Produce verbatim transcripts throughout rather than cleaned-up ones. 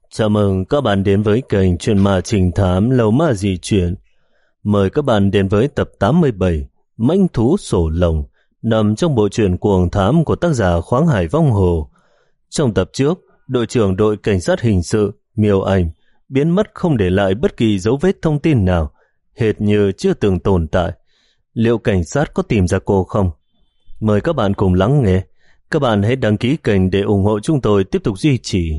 Chào mừng các bạn đến với kênh Chuyện Ma Trình Thám Lầu Ma Di Chuyển. Mời các bạn đến với tập tám mươi bảy Mãnh Thú Sổ Lồng, nằm trong bộ truyện Cuồng Thám của tác giả Khoáng Hải Vong Hồ. Trong tập trước, đội trưởng đội cảnh sát hình sự Miêu Anh biến mất không để lại bất kỳ dấu vết thông tin nào, hệt như chưa từng tồn tại. Liệu cảnh sát có tìm ra cô không? Mời các bạn cùng lắng nghe. Các bạn hãy đăng ký kênh để ủng hộ chúng tôi tiếp tục duy trì.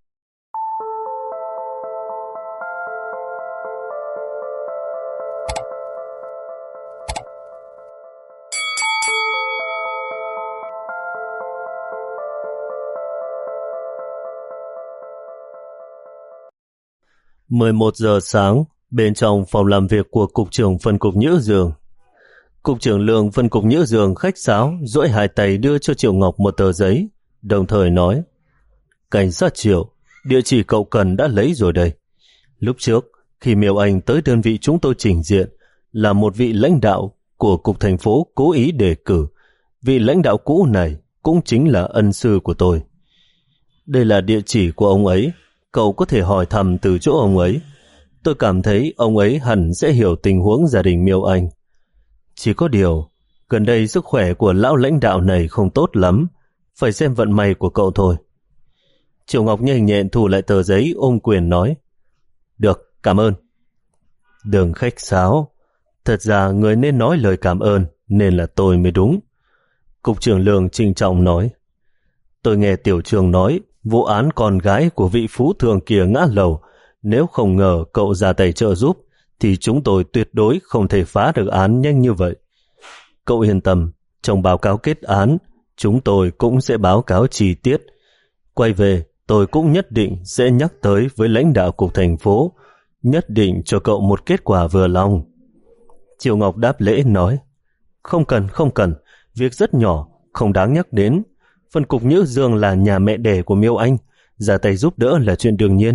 mười một giờ sáng, bên trong phòng làm việc của Cục trưởng phân cục Nhữ Dương. Cục trưởng Lương phân cục Nhữ Dương khách sáo, duỗi hai tay đưa cho Triệu Ngọc một tờ giấy, đồng thời nói: Cảnh sát Triệu, địa chỉ cậu cần đã lấy rồi đây. Lúc trước, khi Miêu Anh tới đơn vị chúng tôi trình diện, là một vị lãnh đạo của Cục thành phố cố ý đề cử. Vị lãnh đạo cũ này cũng chính là ân sư của tôi. Đây là địa chỉ của ông ấy, cậu có thể hỏi thăm từ chỗ ông ấy. Tôi cảm thấy ông ấy hẳn sẽ hiểu tình huống gia đình Miêu Anh. Chỉ có điều, gần đây sức khỏe của lão lãnh đạo này không tốt lắm, phải xem vận may của cậu thôi. Triệu Ngọc nhanh nhẹn thu lại tờ giấy, ôm quyền nói: Được, cảm ơn. Đừng khách sáo, thật ra người nên nói lời cảm ơn nên là tôi mới đúng. Cục trưởng Lương trinh trọng nói: Tôi nghe tiểu trường nói vụ án con gái của vị phú thường kia ngã lầu, nếu không ngờ cậu ra tay trợ giúp thì chúng tôi tuyệt đối không thể phá được án nhanh như vậy. Cậu yên tâm, trong báo cáo kết án chúng tôi cũng sẽ báo cáo chi tiết. Quay về tôi cũng nhất định sẽ nhắc tới với lãnh đạo Cục thành phố, nhất định cho cậu một kết quả vừa lòng. Triệu Ngọc đáp lễ nói: Không cần, không cần, việc rất nhỏ, không đáng nhắc đến. Phân cục Nhữ Dương là nhà mẹ đẻ của Miêu Anh, ra tay giúp đỡ là chuyện đương nhiên.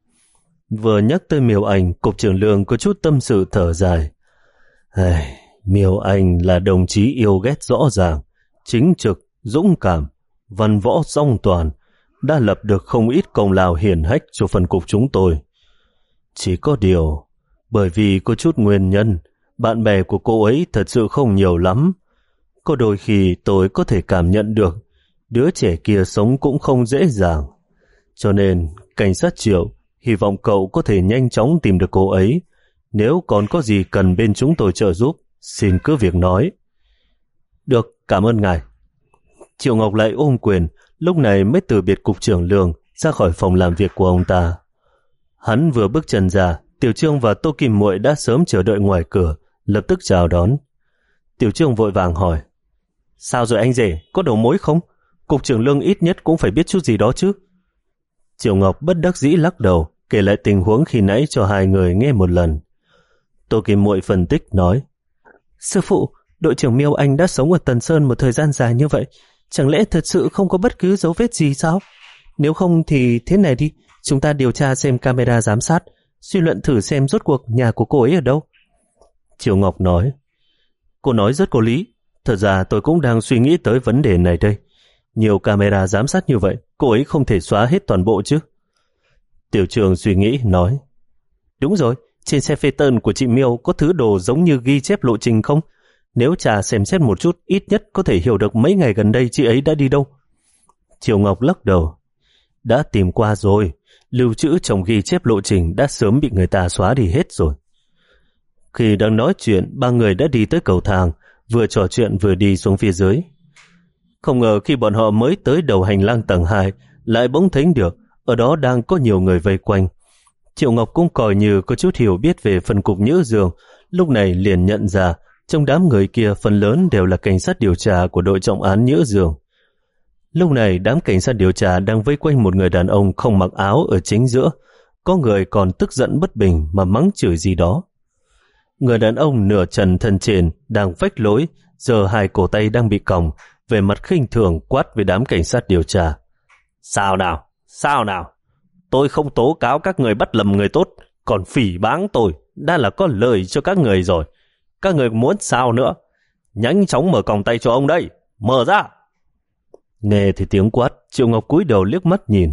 Vừa nhắc tới Miêu Anh, Cục trưởng Lương có chút tâm sự thở dài. Ai, Miêu Anh là đồng chí yêu ghét rõ ràng, chính trực, dũng cảm, văn võ song toàn, đã lập được không ít công lao hiển hách cho phân cục chúng tôi. Chỉ có điều, bởi vì có chút nguyên nhân, bạn bè của cô ấy thật sự không nhiều lắm. Có đôi khi tôi có thể cảm nhận được đứa trẻ kia sống cũng không dễ dàng. Cho nên, cảnh sát Triệu hy vọng cậu có thể nhanh chóng tìm được cô ấy. Nếu còn có gì cần bên chúng tôi trợ giúp, xin cứ việc nói. Được, cảm ơn ngài. Triệu Ngọc lại ôm quyền, lúc này mới từ biệt Cục trưởng Lương ra khỏi phòng làm việc của ông ta. Hắn vừa bước chân ra, Tiểu Trương và Tô Kim Muội đã sớm chờ đợi ngoài cửa, lập tức chào đón. Tiểu Trương vội vàng hỏi: Sao rồi anh rể, có đầu mối không? Cục trưởng Lương ít nhất cũng phải biết chút gì đó chứ. Triệu Ngọc bất đắc dĩ lắc đầu, kể lại tình huống khi nãy cho hai người nghe một lần. Tô Kim Muội phân tích nói: Sư phụ, đội trưởng Miêu Anh đã sống ở Tần Sơn một thời gian dài như vậy, chẳng lẽ thật sự không có bất cứ dấu vết gì sao? Nếu không thì thế này đi, chúng ta điều tra xem camera giám sát, suy luận thử xem rốt cuộc nhà của cô ấy ở đâu. Triệu Ngọc nói: Cô nói rất có lý, thật ra tôi cũng đang suy nghĩ tới vấn đề này đây. Nhiều camera giám sát như vậy, cô ấy không thể xóa hết toàn bộ chứ. Tiểu Trường suy nghĩ nói: Đúng rồi, trên xe phê tơn của chị Miêu có thứ đồ giống như ghi chép lộ trình không? Nếu trà xem xét một chút, ít nhất có thể hiểu được mấy ngày gần đây chị ấy đã đi đâu. Triều Ngọc lắc đầu: Đã tìm qua rồi, lưu trữ trong ghi chép lộ trình đã sớm bị người ta xóa đi hết rồi. Khi đang nói chuyện, ba người đã đi tới cầu thang, vừa trò chuyện vừa đi xuống phía dưới. Không ngờ khi bọn họ mới tới đầu hành lang tầng hai, lại bỗng thấy được ở đó đang có nhiều người vây quanh. Triệu Ngọc cũng coi như có chút hiểu biết về phân cục Nhữ Dương, lúc này liền nhận ra trong đám người kia phần lớn đều là cảnh sát điều tra của đội trọng án Nhữ Dương. Lúc này đám cảnh sát điều tra đang vây quanh một người đàn ông không mặc áo ở chính giữa, có người còn tức giận bất bình mà mắng chửi gì đó. Người đàn ông nửa trần thân trên đang vách lối, giờ hai cổ tay đang bị còng, về mặt khinh thường quát với đám cảnh sát điều tra: Sao nào? Sao nào? Tôi không tố cáo các người bắt lầm người tốt, còn phỉ báng tôi, đã là có lời cho các người rồi. Các người muốn sao nữa? Nhanh chóng mở còng tay cho ông đây, mở ra! Nghe thì tiếng quát, Triệu Ngọc cúi đầu liếc mắt nhìn,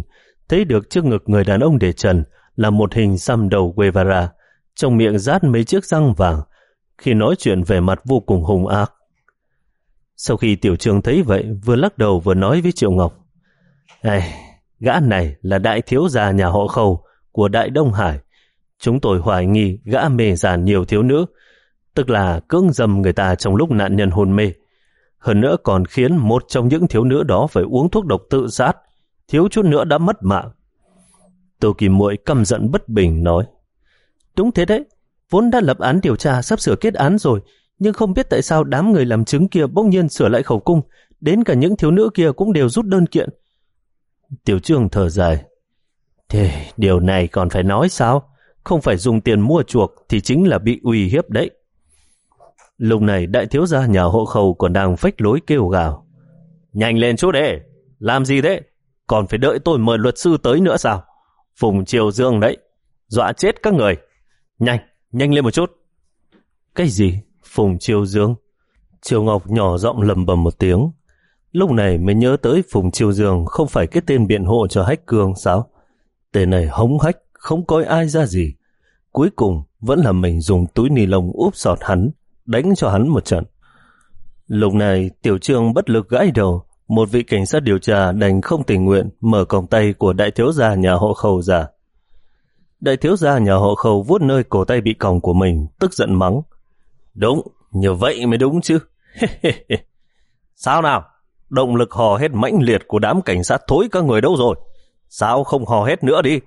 thấy được trước ngực người đàn ông để trần là một hình xăm đầu Guevara, trong miệng rát mấy chiếc răng vàng, khi nói chuyện vẻ mặt vô cùng hung ác. Sau khi Tiểu Trương thấy vậy, vừa lắc đầu vừa nói với Triệu Ngọc: "Ai, gã này là đại thiếu gia nhà họ Khâu của Đại Đông Hải. Chúng tôi hoài nghi gã mê giàn nhiều thiếu nữ, tức là cưỡng dâm người ta trong lúc nạn nhân hôn mê. Hơn nữa còn khiến một trong những thiếu nữ đó phải uống thuốc độc tự sát, thiếu chút nữa đã mất mạng." Tô Kim Muội căm giận bất bình nói: "Đúng thế đấy, vốn đã lập án điều tra sắp sửa kết án rồi, nhưng không biết tại sao đám người làm chứng kia bỗng nhiên sửa lại khẩu cung, đến cả những thiếu nữ kia cũng đều rút đơn kiện." Tiểu Trương thở dài: "Thế điều này còn phải nói sao? Không phải dùng tiền mua chuộc thì chính là bị uy hiếp đấy." Lúc này đại thiếu gia nhà họ Khâu còn đang phách lối kêu gào: "Nhanh lên chút đấy, làm gì thế? Còn phải đợi tôi mời luật sư tới nữa sao? Phùng Triều Dương đấy, dọa chết các người. Nhanh, nhanh lên một chút." "Cái gì? Phùng Triều Dương?" Triều Ngọc nhỏ giọng lầm bầm một tiếng. Lúc này mới nhớ tới Phùng Triều Dương không phải cái tên biện hộ cho Hách Cương sao? Tên này hống hách, không coi ai ra gì. Cuối cùng vẫn là mình dùng túi ni lông úp sọt hắn, đánh cho hắn một trận. Lúc này Tiểu Trương bất lực gãi đầu, một vị cảnh sát điều tra đành không tình nguyện mở còng tay của đại thiếu gia nhà họ Khâu ra. Đại thiếu gia nhà họ Khâu vuốt nơi cổ tay bị còng của mình, tức giận mắng: "Đúng, như vậy mới đúng chứ." "Sao nào? Động lực hò hét mãnh liệt của đám cảnh sát thối các người đâu rồi? Sao không hò hét nữa đi?"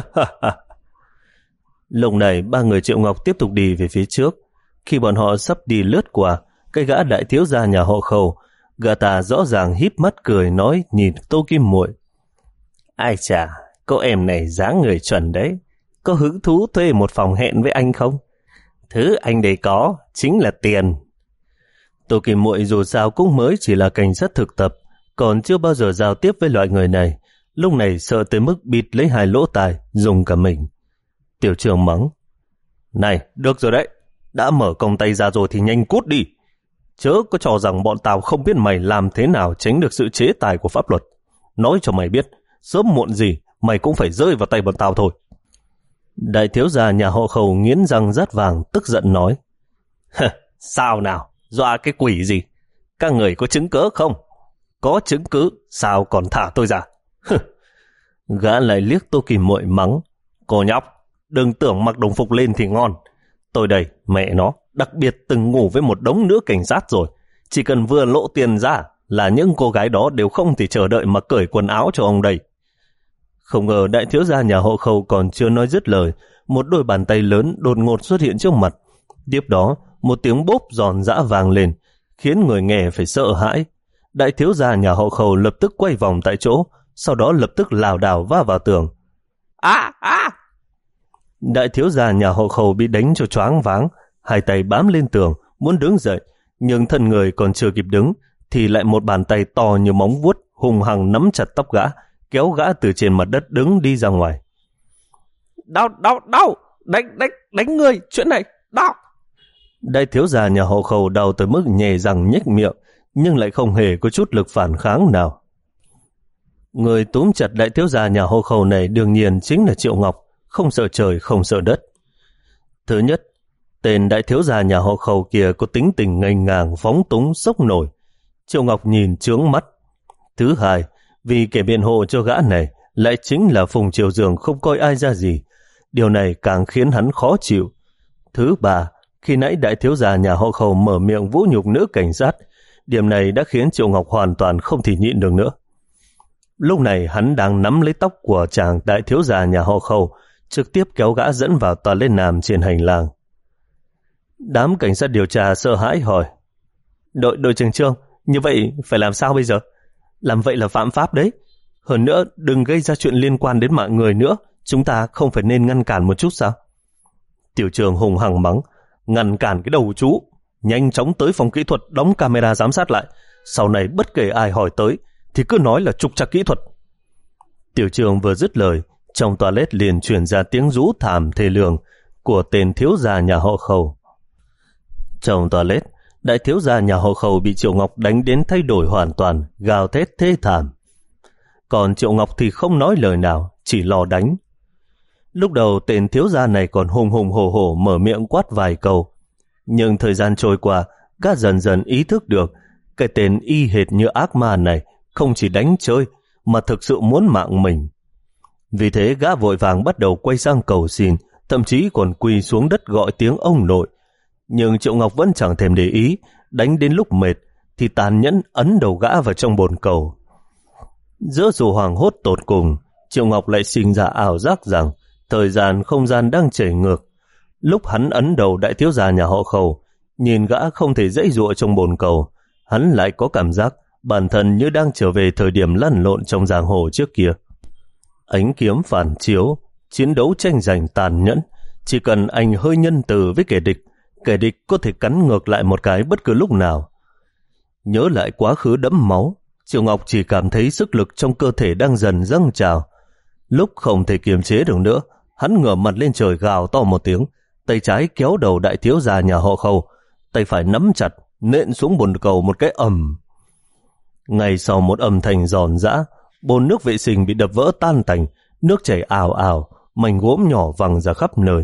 Lúc này ba người Triệu Ngọc tiếp tục đi về phía trước. Khi bọn họ sắp đi lướt qua cái gã đại thiếu gia nhà họ Khâu, gã ta rõ ràng híp mắt cười nói nhìn Tô Kim Muội: "Ai chà, cô em này dáng người chuẩn đấy. Có hứng thú thuê một phòng hẹn với anh không? Thứ anh đây có chính là tiền." Tô Kim Muội dù sao cũng mới chỉ là cảnh sát thực tập, còn chưa bao giờ giao tiếp với loại người này, lúc này sợ tới mức bịt lấy hai lỗ tai, dùng cả mình. Tiểu Trương mắng: "Này, được rồi đấy, đã mở còng tay ra rồi thì nhanh cút đi. Chớ có cho rằng bọn tao không biết mày làm thế nào tránh được sự chế tài của pháp luật. Nói cho mày biết, sớm muộn gì mày cũng phải rơi vào tay bọn tao thôi." Đại thiếu gia nhà họ Khâu nghiến răng rát vàng, tức giận nói: "Sao nào, dọa cái quỷ gì? Các người có chứng cứ không? Có chứng cứ, sao còn thả tôi ra?" Gã lại liếc Tô Kim Muội mắng: "Cô nhóc, đừng tưởng mặc đồng phục lên thì ngon. Tôi đây, mẹ nó, đặc biệt từng ngủ với một đống nữ cảnh sát rồi. Chỉ cần vừa lộ tiền ra là những cô gái đó đều không thể chờ đợi mà cởi quần áo cho ông đây." Không ngờ đại thiếu gia nhà họ Khâu còn chưa nói dứt lời, một đôi bàn tay lớn đột ngột xuất hiện trước mặt. Tiếp đó, một tiếng bốp giòn giã vang lên, khiến người nghe phải sợ hãi. Đại thiếu gia nhà họ Khâu lập tức quay vòng tại chỗ, sau đó lập tức lảo đảo va vào tường. "À, à!" Đại thiếu gia nhà họ Khâu bị đánh cho choáng váng, hai tay bám lên tường, muốn đứng dậy, nhưng thân người còn chưa kịp đứng, thì lại một bàn tay to như móng vuốt hùng hăng nắm chặt tóc gã, kéo gã từ trên mặt đất đứng đi ra ngoài. "Đau, đau, đau! Đánh, đánh, đánh người! Chuyện này, đau!" Đại thiếu gia nhà họ Khâu đau tới mức nhè răng nhếch miệng, nhưng lại không hề có chút lực phản kháng nào. Người túm chặt đại thiếu gia nhà họ Khâu này đương nhiên chính là Triệu Ngọc, không sợ trời không sợ đất. Thứ nhất, tên đại thiếu gia nhà họ Khâu kia có tính tình ngây ngàng, phóng túng, sốc nổi. Triệu Ngọc nhìn chướng mắt. Thứ hai, vì kẻ biện hộ cho gã này lại chính là Phùng Triều Dương không coi ai ra gì, điều này càng khiến hắn khó chịu. Thứ ba, khi nãy đại thiếu gia nhà họ Khâu mở miệng vũ nhục nữ cảnh sát, điểm này đã khiến Triệu Ngọc hoàn toàn không thể nhịn được nữa. Lúc này hắn đang nắm lấy tóc của chàng đại thiếu gia nhà họ Khâu, trực tiếp kéo gã dẫn vào toilet nam trên hành lang. Đám cảnh sát điều tra sợ hãi hỏi: Đội đội trưởng Trương, như vậy phải làm sao bây giờ? Làm vậy là phạm pháp đấy. Hơn nữa đừng gây ra chuyện liên quan đến mạng người nữa, chúng ta không phải nên ngăn cản một chút sao? Tiểu Trường hùng hằng mắng: Ngăn cản cái đầu chú, nhanh chóng tới phòng kỹ thuật đóng camera giám sát lại, sau này bất kể ai hỏi tới thì cứ nói là trục trặc kỹ thuật. Tiểu Trường vừa dứt lời, trong toilet liền truyền ra tiếng rú thảm thê lương của tên thiếu gia nhà họ Khâu. Trong toilet, đại thiếu gia nhà họ Khâu bị Triệu Ngọc đánh đến thay đổi hoàn toàn, gào thét thê thảm. Còn Triệu Ngọc thì không nói lời nào, chỉ lo đánh. Lúc đầu tên thiếu gia này còn hùng hùng hổ hổ mở miệng quát vài câu. Nhưng thời gian trôi qua, gã dần dần ý thức được cái tên y hệt như ác ma này không chỉ đánh chơi mà thực sự muốn mạng mình. Vì thế gã vội vàng bắt đầu quay sang cầu xin, thậm chí còn quỳ xuống đất gọi tiếng ông nội. Nhưng Triệu Ngọc vẫn chẳng thèm để ý, đánh đến lúc mệt thì tàn nhẫn ấn đầu gã vào trong bồn cầu. Giữa sự hoảng hốt tột cùng, Triệu Ngọc lại sinh ra ảo giác rằng thời gian không gian đang chảy ngược. Lúc hắn ấn đầu đại thiếu gia nhà họ Khâu, nhìn gã không thể dãy dụa trong bồn cầu, hắn lại có cảm giác bản thân như đang trở về thời điểm lăn lộn trong giang hồ trước kia. Ánh kiếm phản chiếu, chiến đấu tranh giành tàn nhẫn, chỉ cần anh hơi nhân từ với kẻ địch, kẻ địch có thể cắn ngược lại một cái bất cứ lúc nào. Nhớ lại quá khứ đẫm máu, Triệu Ngọc chỉ cảm thấy sức lực trong cơ thể đang dần dâng trào. Lúc không thể kiềm chế được nữa, hắn ngửa mặt lên trời gào to một tiếng, tay trái kéo đầu đại thiếu gia nhà họ Khâu, tay phải nắm chặt, nện xuống bồn cầu một cái ầm. Ngay sau một âm thanh giòn giã, bồn nước vệ sinh bị đập vỡ tan tành, nước chảy ào ào, mảnh gốm nhỏ văng ra khắp nơi.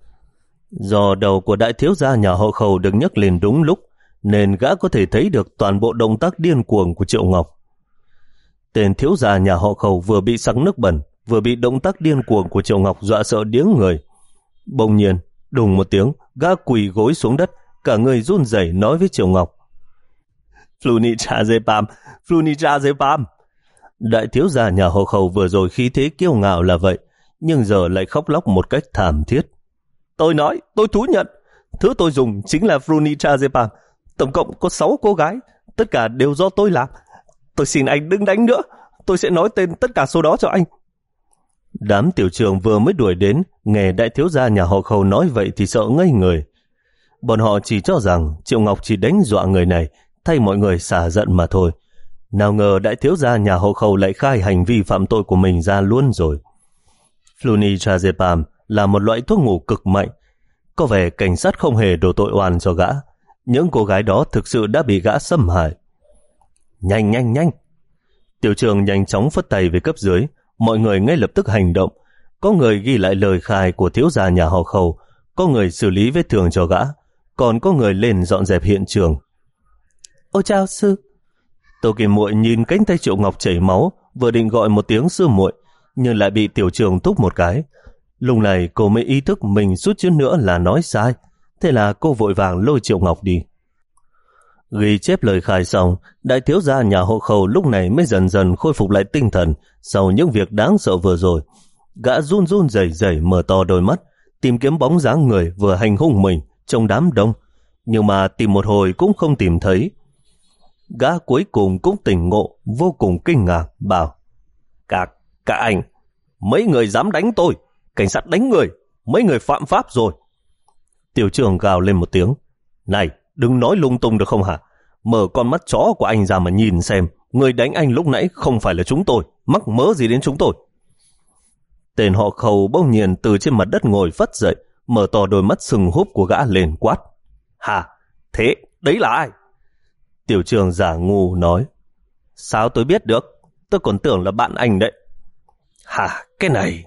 Do đầu của đại thiếu gia nhà họ Khâu được nhấc lên đúng lúc, nên gã có thể thấy được toàn bộ động tác điên cuồng của Triệu Ngọc. Tên thiếu gia nhà họ Khâu vừa bị sặc nước bẩn, vừa bị động tác điên cuồng của Triệu Ngọc dọa sợ điếng người. Bỗng nhiên, đùng một tiếng, gã quỳ gối xuống đất, cả người run rẩy nói với Triệu Ngọc: Flunichazepam, Flunichazepam. Đại thiếu gia nhà họ Khâu vừa rồi khí thế kiêu ngạo là vậy, nhưng giờ lại khóc lóc một cách thảm thiết. Tôi nói, tôi thú nhận, thứ tôi dùng chính là Flunichazepam. Tổng cộng có sáu cô gái, tất cả đều do tôi làm. Tôi xin anh đừng đánh nữa, tôi sẽ nói tên tất cả số đó cho anh. Đám tiểu trường vừa mới đuổi đến, nghe đại thiếu gia nhà họ Khâu nói vậy thì sợ ngây người. Bọn họ chỉ cho rằng Triệu Ngọc chỉ đánh dọa người này, thay mọi người xả giận mà thôi. Nào ngờ đại thiếu gia nhà họ Khâu lại khai hành vi phạm tội của mình ra luôn rồi. Flunichazepam là một loại thuốc ngủ cực mạnh. Có vẻ cảnh sát không hề đổ tội oan cho gã. Những cô gái đó thực sự đã bị gã xâm hại. Nhanh nhanh nhanh! Tiểu trường nhanh chóng phất tay về cấp dưới, mọi người ngay lập tức hành động. Có người ghi lại lời khai của thiếu gia nhà họ Khâu, có người xử lý vết thương cho gã, còn có người lên dọn dẹp hiện trường. Ôi chào sư! Tô Kim Muội nhìn cánh tay Triệu Ngọc chảy máu, vừa định gọi một tiếng sư muội, nhưng lại bị tiểu trường thúc một cái. Lúc này cô mới ý thức mình suốt chút nữa là nói sai, thế là cô vội vàng lôi Triệu Ngọc đi. Ghi chép lời khai xong, đại thiếu gia nhà họ Khâu lúc này mới dần dần khôi phục lại tinh thần sau những việc đáng sợ vừa rồi. Gã run run rẩy rẩy mở to đôi mắt, tìm kiếm bóng dáng người vừa hành hung mình trong đám đông, nhưng mà tìm một hồi cũng không tìm thấy. Gã cuối cùng cũng tỉnh ngộ, vô cùng kinh ngạc, bảo: Các, các anh, mấy người dám đánh tôi, cảnh sát đánh người, mấy người phạm pháp rồi. Tiểu trưởng gào lên một tiếng: Này, đừng nói lung tung được không hả? Mở con mắt chó của anh ra mà nhìn xem, người đánh anh lúc nãy không phải là chúng tôi, mắc mớ gì đến chúng tôi. Tên họ Khâu bỗng nhiên từ trên mặt đất ngồi phất dậy, mở to đôi mắt sừng húp của gã lên quát: Hả? Thế, đấy là ai? Tiểu trường giả ngu nói: Sao tôi biết được? Tôi còn tưởng là bạn anh đấy. Hả? Cái này...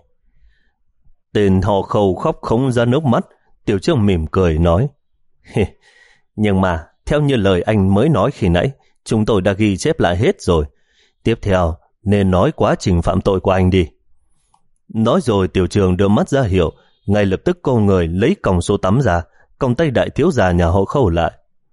Tên họ Khâu khóc không ra nước mắt. Tiểu trường mỉm cười nói: Nhưng mà, theo như lời anh mới nói khi nãy, chúng tôi đã ghi chép lại hết rồi. Tiếp theo, nên nói quá trình phạm tội của anh đi. Nói rồi tiểu trường đưa mắt ra hiệu, ngay lập tức cô người lấy còng số tắm ra, còng tay đại thiếu gia nhà họ Khâu lại.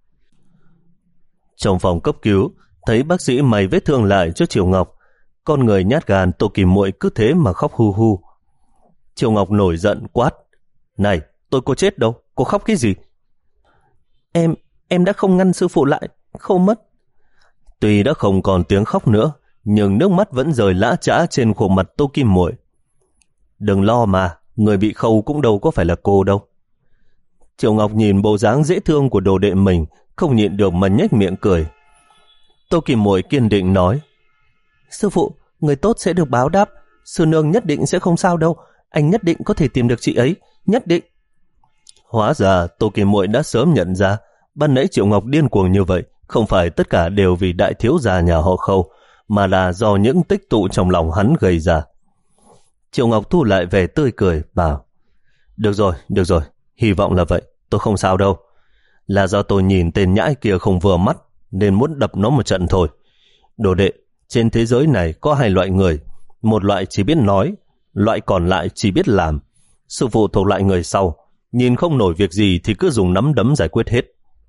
Trong phòng cấp cứu, thấy bác sĩ may vết thương lại cho Triệu Ngọc. Con người nhát gan Tô Kim Muội cứ thế mà khóc hu hu. Triệu Ngọc nổi giận quát: Này, tôi có chết đâu, cô khóc cái gì? Em, em đã không ngăn sư phụ lại, không mất. Tuy đã không còn tiếng khóc nữa, nhưng nước mắt vẫn rơi lã chã trên khuôn mặt Tô Kim Muội. Đừng lo mà, người bị Khâu cũng đâu có phải là cô đâu. Triệu Ngọc nhìn bộ dáng dễ thương của đồ đệ mình, không nhịn được mà nhếch miệng cười. Tô Kim Muội kiên định nói: Sư phụ, người tốt sẽ được báo đáp, sư nương nhất định sẽ không sao đâu, anh nhất định có thể tìm được chị ấy, nhất định. Hóa ra Tô Kim Muội đã sớm nhận ra ban nãy Triệu Ngọc điên cuồng như vậy không phải tất cả đều vì đại thiếu gia nhà họ Khâu, mà là do những tích tụ trong lòng hắn gây ra. Triệu Ngọc thu lại vẻ tươi cười, bảo: Được rồi, được rồi, hy vọng là vậy, tôi không sao đâu. Là do tôi nhìn tên nhãi kia không vừa mắt nên muốn đập nó một trận thôi. Đồ đệ, trên thế giới này có hai loại người, một loại chỉ biết nói, loại còn lại chỉ biết làm. Sư phụ thuộc loại người sau, nhìn không nổi việc gì thì cứ dùng nắm đấm giải quyết hết.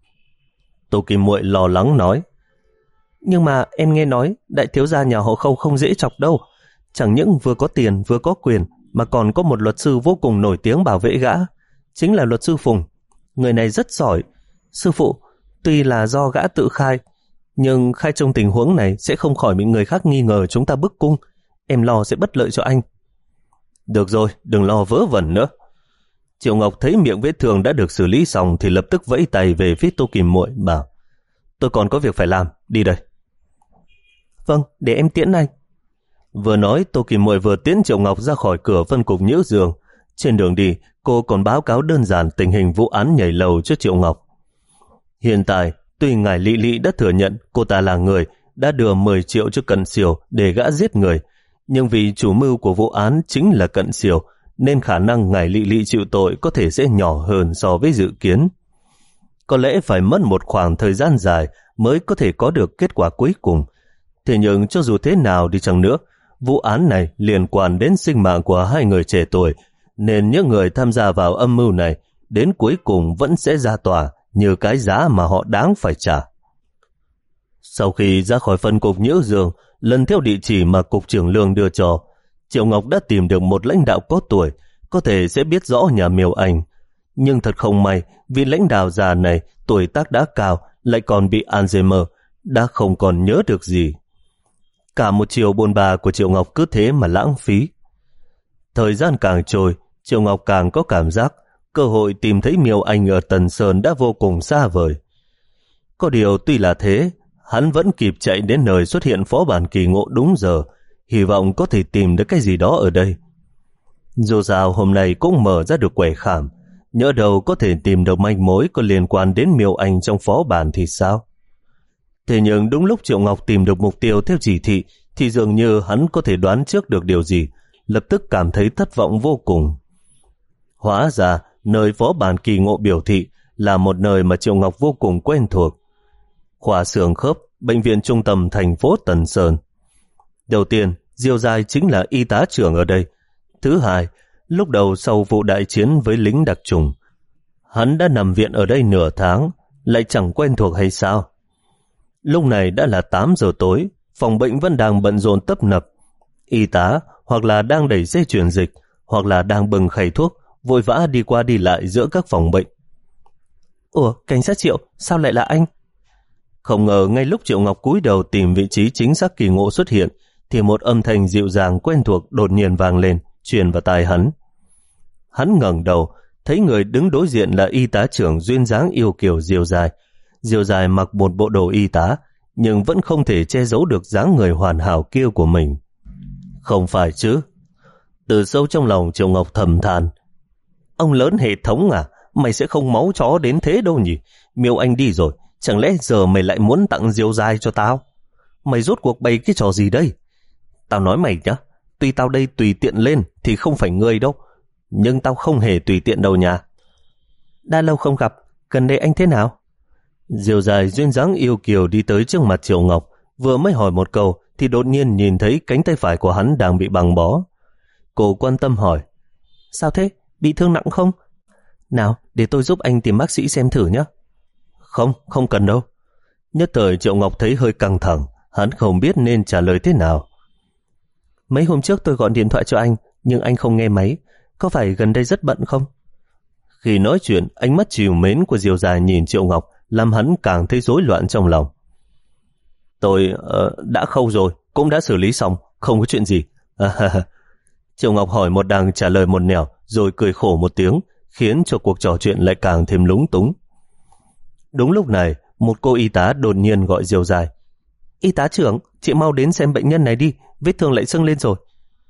Tô Kim Muội lo lắng nói: Nhưng mà em nghe nói đại thiếu gia nhà họ Khâu không dễ chọc đâu. Chẳng những vừa có tiền vừa có quyền mà còn có một luật sư vô cùng nổi tiếng bảo vệ gã, chính là luật sư Phùng. Người này rất giỏi. Sư phụ, tuy là do gã tự khai, nhưng khai trong tình huống này sẽ không khỏi bị người khác nghi ngờ chúng ta bức cung. Em lo sẽ bất lợi cho anh. Được rồi, đừng lo vớ vẩn nữa. Triệu Ngọc thấy miệng vết thương đã được xử lý xong thì lập tức vẫy tay về phía Tô Kim Muội, bảo: Tôi còn có việc phải làm, đi đây. Vâng, để em tiễn anh. Vừa nói, Tô Kim Muội vừa tiễn Triệu Ngọc ra khỏi cửa phân cục Nhữ Dương. Trên đường đi, cô còn báo cáo đơn giản tình hình vụ án nhảy lầu cho Triệu Ngọc. Hiện tại, tuy ngài Lị Lị đã thừa nhận cô ta là người đã đưa mười triệu cho Cận Siêu để gã giết người, nhưng vì chủ mưu của vụ án chính là Cận Siêu, nên khả năng ngài Lị Lị chịu tội có thể sẽ nhỏ hơn so với dự kiến. Có lẽ phải mất một khoảng thời gian dài mới có thể có được kết quả cuối cùng. Thế nhưng cho dù thế nào đi chăng nữa, vụ án này liên quan đến sinh mạng của hai người trẻ tuổi, nên những người tham gia vào âm mưu này đến cuối cùng vẫn sẽ ra tòa như cái giá mà họ đáng phải trả. Sau khi ra khỏi phân cục Nhữ Dương, lần theo địa chỉ mà cục trưởng Lương đưa cho, Triệu Ngọc đã tìm được một lãnh đạo có tuổi, có thể sẽ biết rõ nhà Miêu Anh. Nhưng thật không may, vì lãnh đạo già này tuổi tác đã cao, lại còn bị Alzheimer, đã không còn nhớ được gì. Cả một chiều bôn ba của Triệu Ngọc cứ thế mà lãng phí. Thời gian càng trôi, Triệu Ngọc càng có cảm giác cơ hội tìm thấy Miêu Anh ở Tần Sơn đã vô cùng xa vời. Có điều tuy là thế, hắn vẫn kịp chạy đến nơi xuất hiện phó bản kỳ ngộ đúng giờ, hy vọng có thể tìm được cái gì đó ở đây. Dù sao hôm nay cũng mở ra được quẻ khảm, nhỡ đâu có thể tìm được manh mối có liên quan đến Miêu Anh trong phó bản thì sao? Thế nhưng đúng lúc Triệu Ngọc tìm được mục tiêu theo chỉ thị thì dường như hắn có thể đoán trước được điều gì, lập tức cảm thấy thất vọng vô cùng. Hóa ra nơi phó bản kỳ ngộ biểu thị là một nơi mà Triệu Ngọc vô cùng quen thuộc. Khoa xương khớp, bệnh viện trung tâm thành phố Tần Sơn. Đầu tiên, Diêu Giai chính là y tá trưởng ở đây. Thứ hai, lúc đầu sau vụ đại chiến với lính đặc chủng, hắn đã nằm viện ở đây nửa tháng, lại chẳng quen thuộc hay sao? Lúc này đã là tám giờ tối, phòng bệnh vẫn đang bận rộn tấp nập. Y tá hoặc là đang đẩy dây chuyển dịch, hoặc là đang bưng khay thuốc, vội vã đi qua đi lại giữa các phòng bệnh. Ủa, cảnh sát Triệu, sao lại là anh? Không ngờ ngay lúc Triệu Ngọc cúi đầu tìm vị trí chính xác kỳ ngộ xuất hiện, thì một âm thanh dịu dàng quen thuộc đột nhiên vang lên, truyền vào tai hắn. Hắn ngẩng đầu, thấy người đứng đối diện là y tá trưởng duyên dáng yêu kiều Diêu Giai. Diêu Giai mặc một bộ đồ y tá, nhưng vẫn không thể che giấu được dáng người hoàn hảo kia của mình. Không phải chứ? Từ sâu trong lòng Triệu Ngọc thầm than. Ông lớn hệ thống à? Mày sẽ không máu chó đến thế đâu nhỉ? Miêu Anh đi rồi, chẳng lẽ giờ mày lại muốn tặng Diêu Giai cho tao? Mày rốt cuộc bày cái trò gì đây? Tao nói mày nhá, tuy tao đây tùy tiện lên thì không phải ngươi đâu, nhưng tao không hề tùy tiện đâu nha. Đã lâu không gặp, gần đây anh thế nào? Diêu Giai duyên dáng yêu kiều đi tới trước mặt Triệu Ngọc, vừa mới hỏi một câu thì đột nhiên nhìn thấy cánh tay phải của hắn đang bị băng bó. Cô quan tâm hỏi: Sao thế? Bị thương nặng không? Nào, để tôi giúp anh tìm bác sĩ xem thử nhé. Không, không cần đâu. Nhất thời Triệu Ngọc thấy hơi căng thẳng, hắn không biết nên trả lời thế nào. Mấy hôm trước tôi gọi điện thoại cho anh, nhưng anh không nghe máy. Có phải gần đây rất bận không? Khi nói chuyện, ánh mắt trìu mến của Diêu Giai nhìn Triệu Ngọc làm hắn càng thấy rối loạn trong lòng. Tôi uh, đã khâu rồi, cũng đã xử lý xong, không có chuyện gì. Triệu Ngọc hỏi một đằng trả lời một nẻo, rồi cười khổ một tiếng, khiến cho cuộc trò chuyện lại càng thêm lúng túng. Đúng lúc này, một cô y tá đột nhiên gọi Diêu Giai. Y tá trưởng, chị mau đến xem bệnh nhân này đi, vết thương lại sưng lên rồi.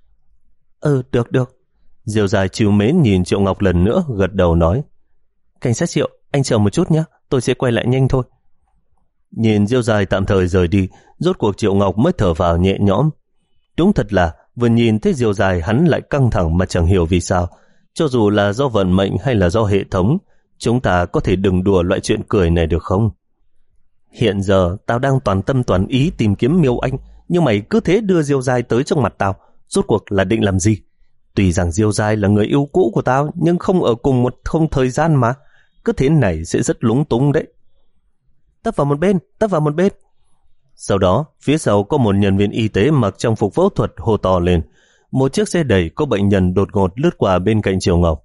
Ừ, được được. Diêu Giai trìu mến nhìn Triệu Ngọc lần nữa, gật đầu nói. Cảnh sát Triệu, anh chờ một chút nhé, tôi sẽ quay lại nhanh thôi. Nhìn Diêu Dài tạm thời rời đi, rốt cuộc Triệu Ngọc mới thở vào nhẹ nhõm. Đúng thật là vừa nhìn thấy Diêu Dài hắn lại căng thẳng mà chẳng hiểu vì sao. Cho dù là do vận mệnh hay là do hệ thống, chúng ta có thể đừng đùa loại chuyện cười này được không? Hiện giờ tao đang toàn tâm toàn ý tìm kiếm Miêu Anh, nhưng mày cứ thế đưa Diêu Dài tới trước mặt tao, rốt cuộc là định làm gì? Tuy rằng Diêu Dài là người yêu cũ của tao, nhưng không ở cùng một không thời gian mà. Cứ thế này sẽ rất lúng túng đấy. Tấp vào một bên, tấp vào một bên. Sau đó, phía sau có một nhân viên y tế mặc trang phục phẫu thuật hô to lên. Một chiếc xe đẩy có bệnh nhân đột ngột lướt qua bên cạnh Triệu Ngọc.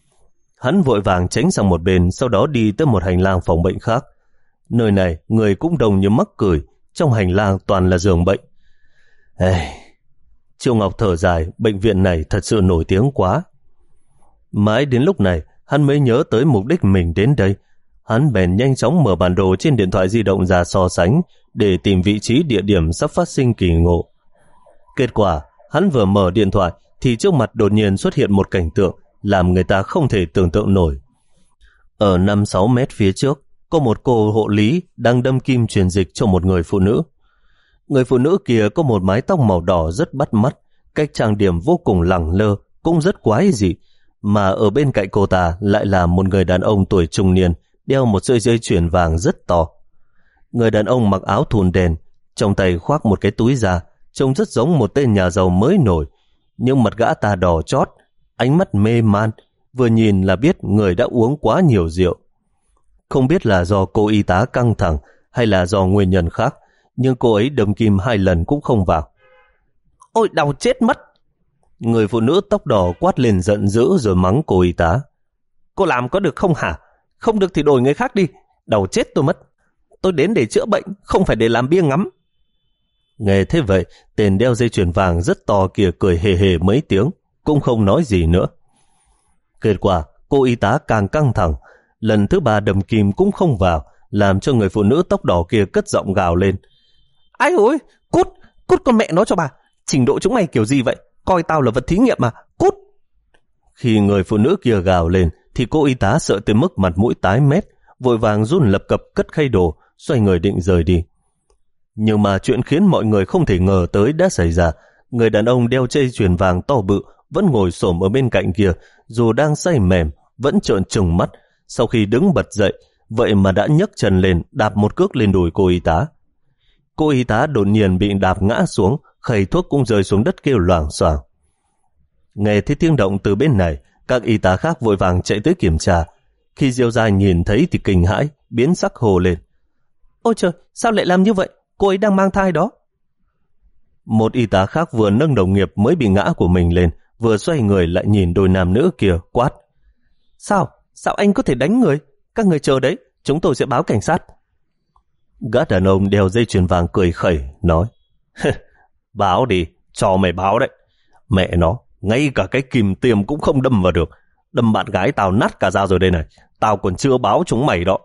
Hắn vội vàng tránh sang một bên, sau đó đi tới một hành lang phòng bệnh khác. Nơi này, người cũng đông như mắc cười, trong hành lang toàn là giường bệnh. Ê... Triệu Ngọc thở dài, bệnh viện này thật sự nổi tiếng quá. Mãi đến lúc này, hắn mới nhớ tới mục đích mình đến đây. Hắn bèn nhanh chóng mở bản đồ trên điện thoại di động ra so sánh để tìm vị trí địa điểm sắp phát sinh kỳ ngộ. Kết quả, hắn vừa mở điện thoại thì trước mặt đột nhiên xuất hiện một cảnh tượng làm người ta không thể tưởng tượng nổi. Ở năm sáu mét phía trước, có một cô hộ lý đang đâm kim truyền dịch cho một người phụ nữ. Người phụ nữ kia có một mái tóc màu đỏ rất bắt mắt, cách trang điểm vô cùng lẳng lơ, cũng rất quái dị, mà ở bên cạnh cô ta lại là một người đàn ông tuổi trung niên, đeo một sợi dây chuyền vàng rất to. Người đàn ông mặc áo thun đen, trong tay khoác một cái túi da, trông rất giống một tên nhà giàu mới nổi, nhưng mặt gã ta đỏ chót, ánh mắt mê man, vừa nhìn là biết người đã uống quá nhiều rượu. Không biết là do cô y tá căng thẳng hay là do nguyên nhân khác, nhưng cô ấy đâm kim hai lần cũng không vào. Ôi đau chết mất! Người phụ nữ tóc đỏ quát lên giận dữ rồi mắng cô y tá. Cô làm có được không hả? Không được thì đổi người khác đi, đau chết tôi mất. Tôi đến để chữa bệnh, không phải để làm bia ngắm. Nghe thế vậy, tên đeo dây chuyền vàng rất to kia cười hề hề mấy tiếng, cũng không nói gì nữa. Kết quả, cô y tá càng căng thẳng, lần thứ ba đâm kim cũng không vào, làm cho người phụ nữ tóc đỏ kia cất giọng gào lên. Ai ôi, cút, cút con mẹ nó cho bà, trình độ chúng mày kiểu gì vậy, coi tao là vật thí nghiệm mà, cút. Khi người phụ nữ kia gào lên, thì cô y tá sợ tới mức mặt mũi tái mét, vội vàng run lập cập cất khay đồ, xoay người định rời đi. Nhưng mà chuyện khiến mọi người không thể ngờ tới đã xảy ra. Người đàn ông đeo dây chuyền vàng to bự vẫn ngồi xổm ở bên cạnh kia, dù đang say mềm, vẫn trợn trừng mắt. Sau khi đứng bật dậy, vậy mà đã nhấc chân lên, đạp một cước lên đùi cô y tá. Cô y tá đột nhiên bị đạp ngã xuống, khay thuốc cũng rơi xuống đất kêu loảng xoảng. Nghe thấy tiếng động từ bên này, các y tá khác vội vàng chạy tới kiểm tra. Khi Diêu Dài nhìn thấy thì kinh hãi, biến sắc hồ lên. Ôi trời, sao lại làm như vậy? Cô ấy đang mang thai đó. Một y tá khác vừa nâng đồng nghiệp mới bị ngã của mình lên, vừa xoay người lại nhìn đôi nam nữ kia quát. Sao? Sao anh có thể đánh người? Các người chờ đấy, chúng tôi sẽ báo cảnh sát. Gã đàn ông đeo dây chuyền vàng cười khẩy, nói. Báo đi, cho mày báo đấy. Mẹ nó, ngay cả cái kìm tiêm cũng không đâm vào được. Đâm bạn gái tao nát cả da rồi đây này. Tao còn chưa báo chúng mày đó.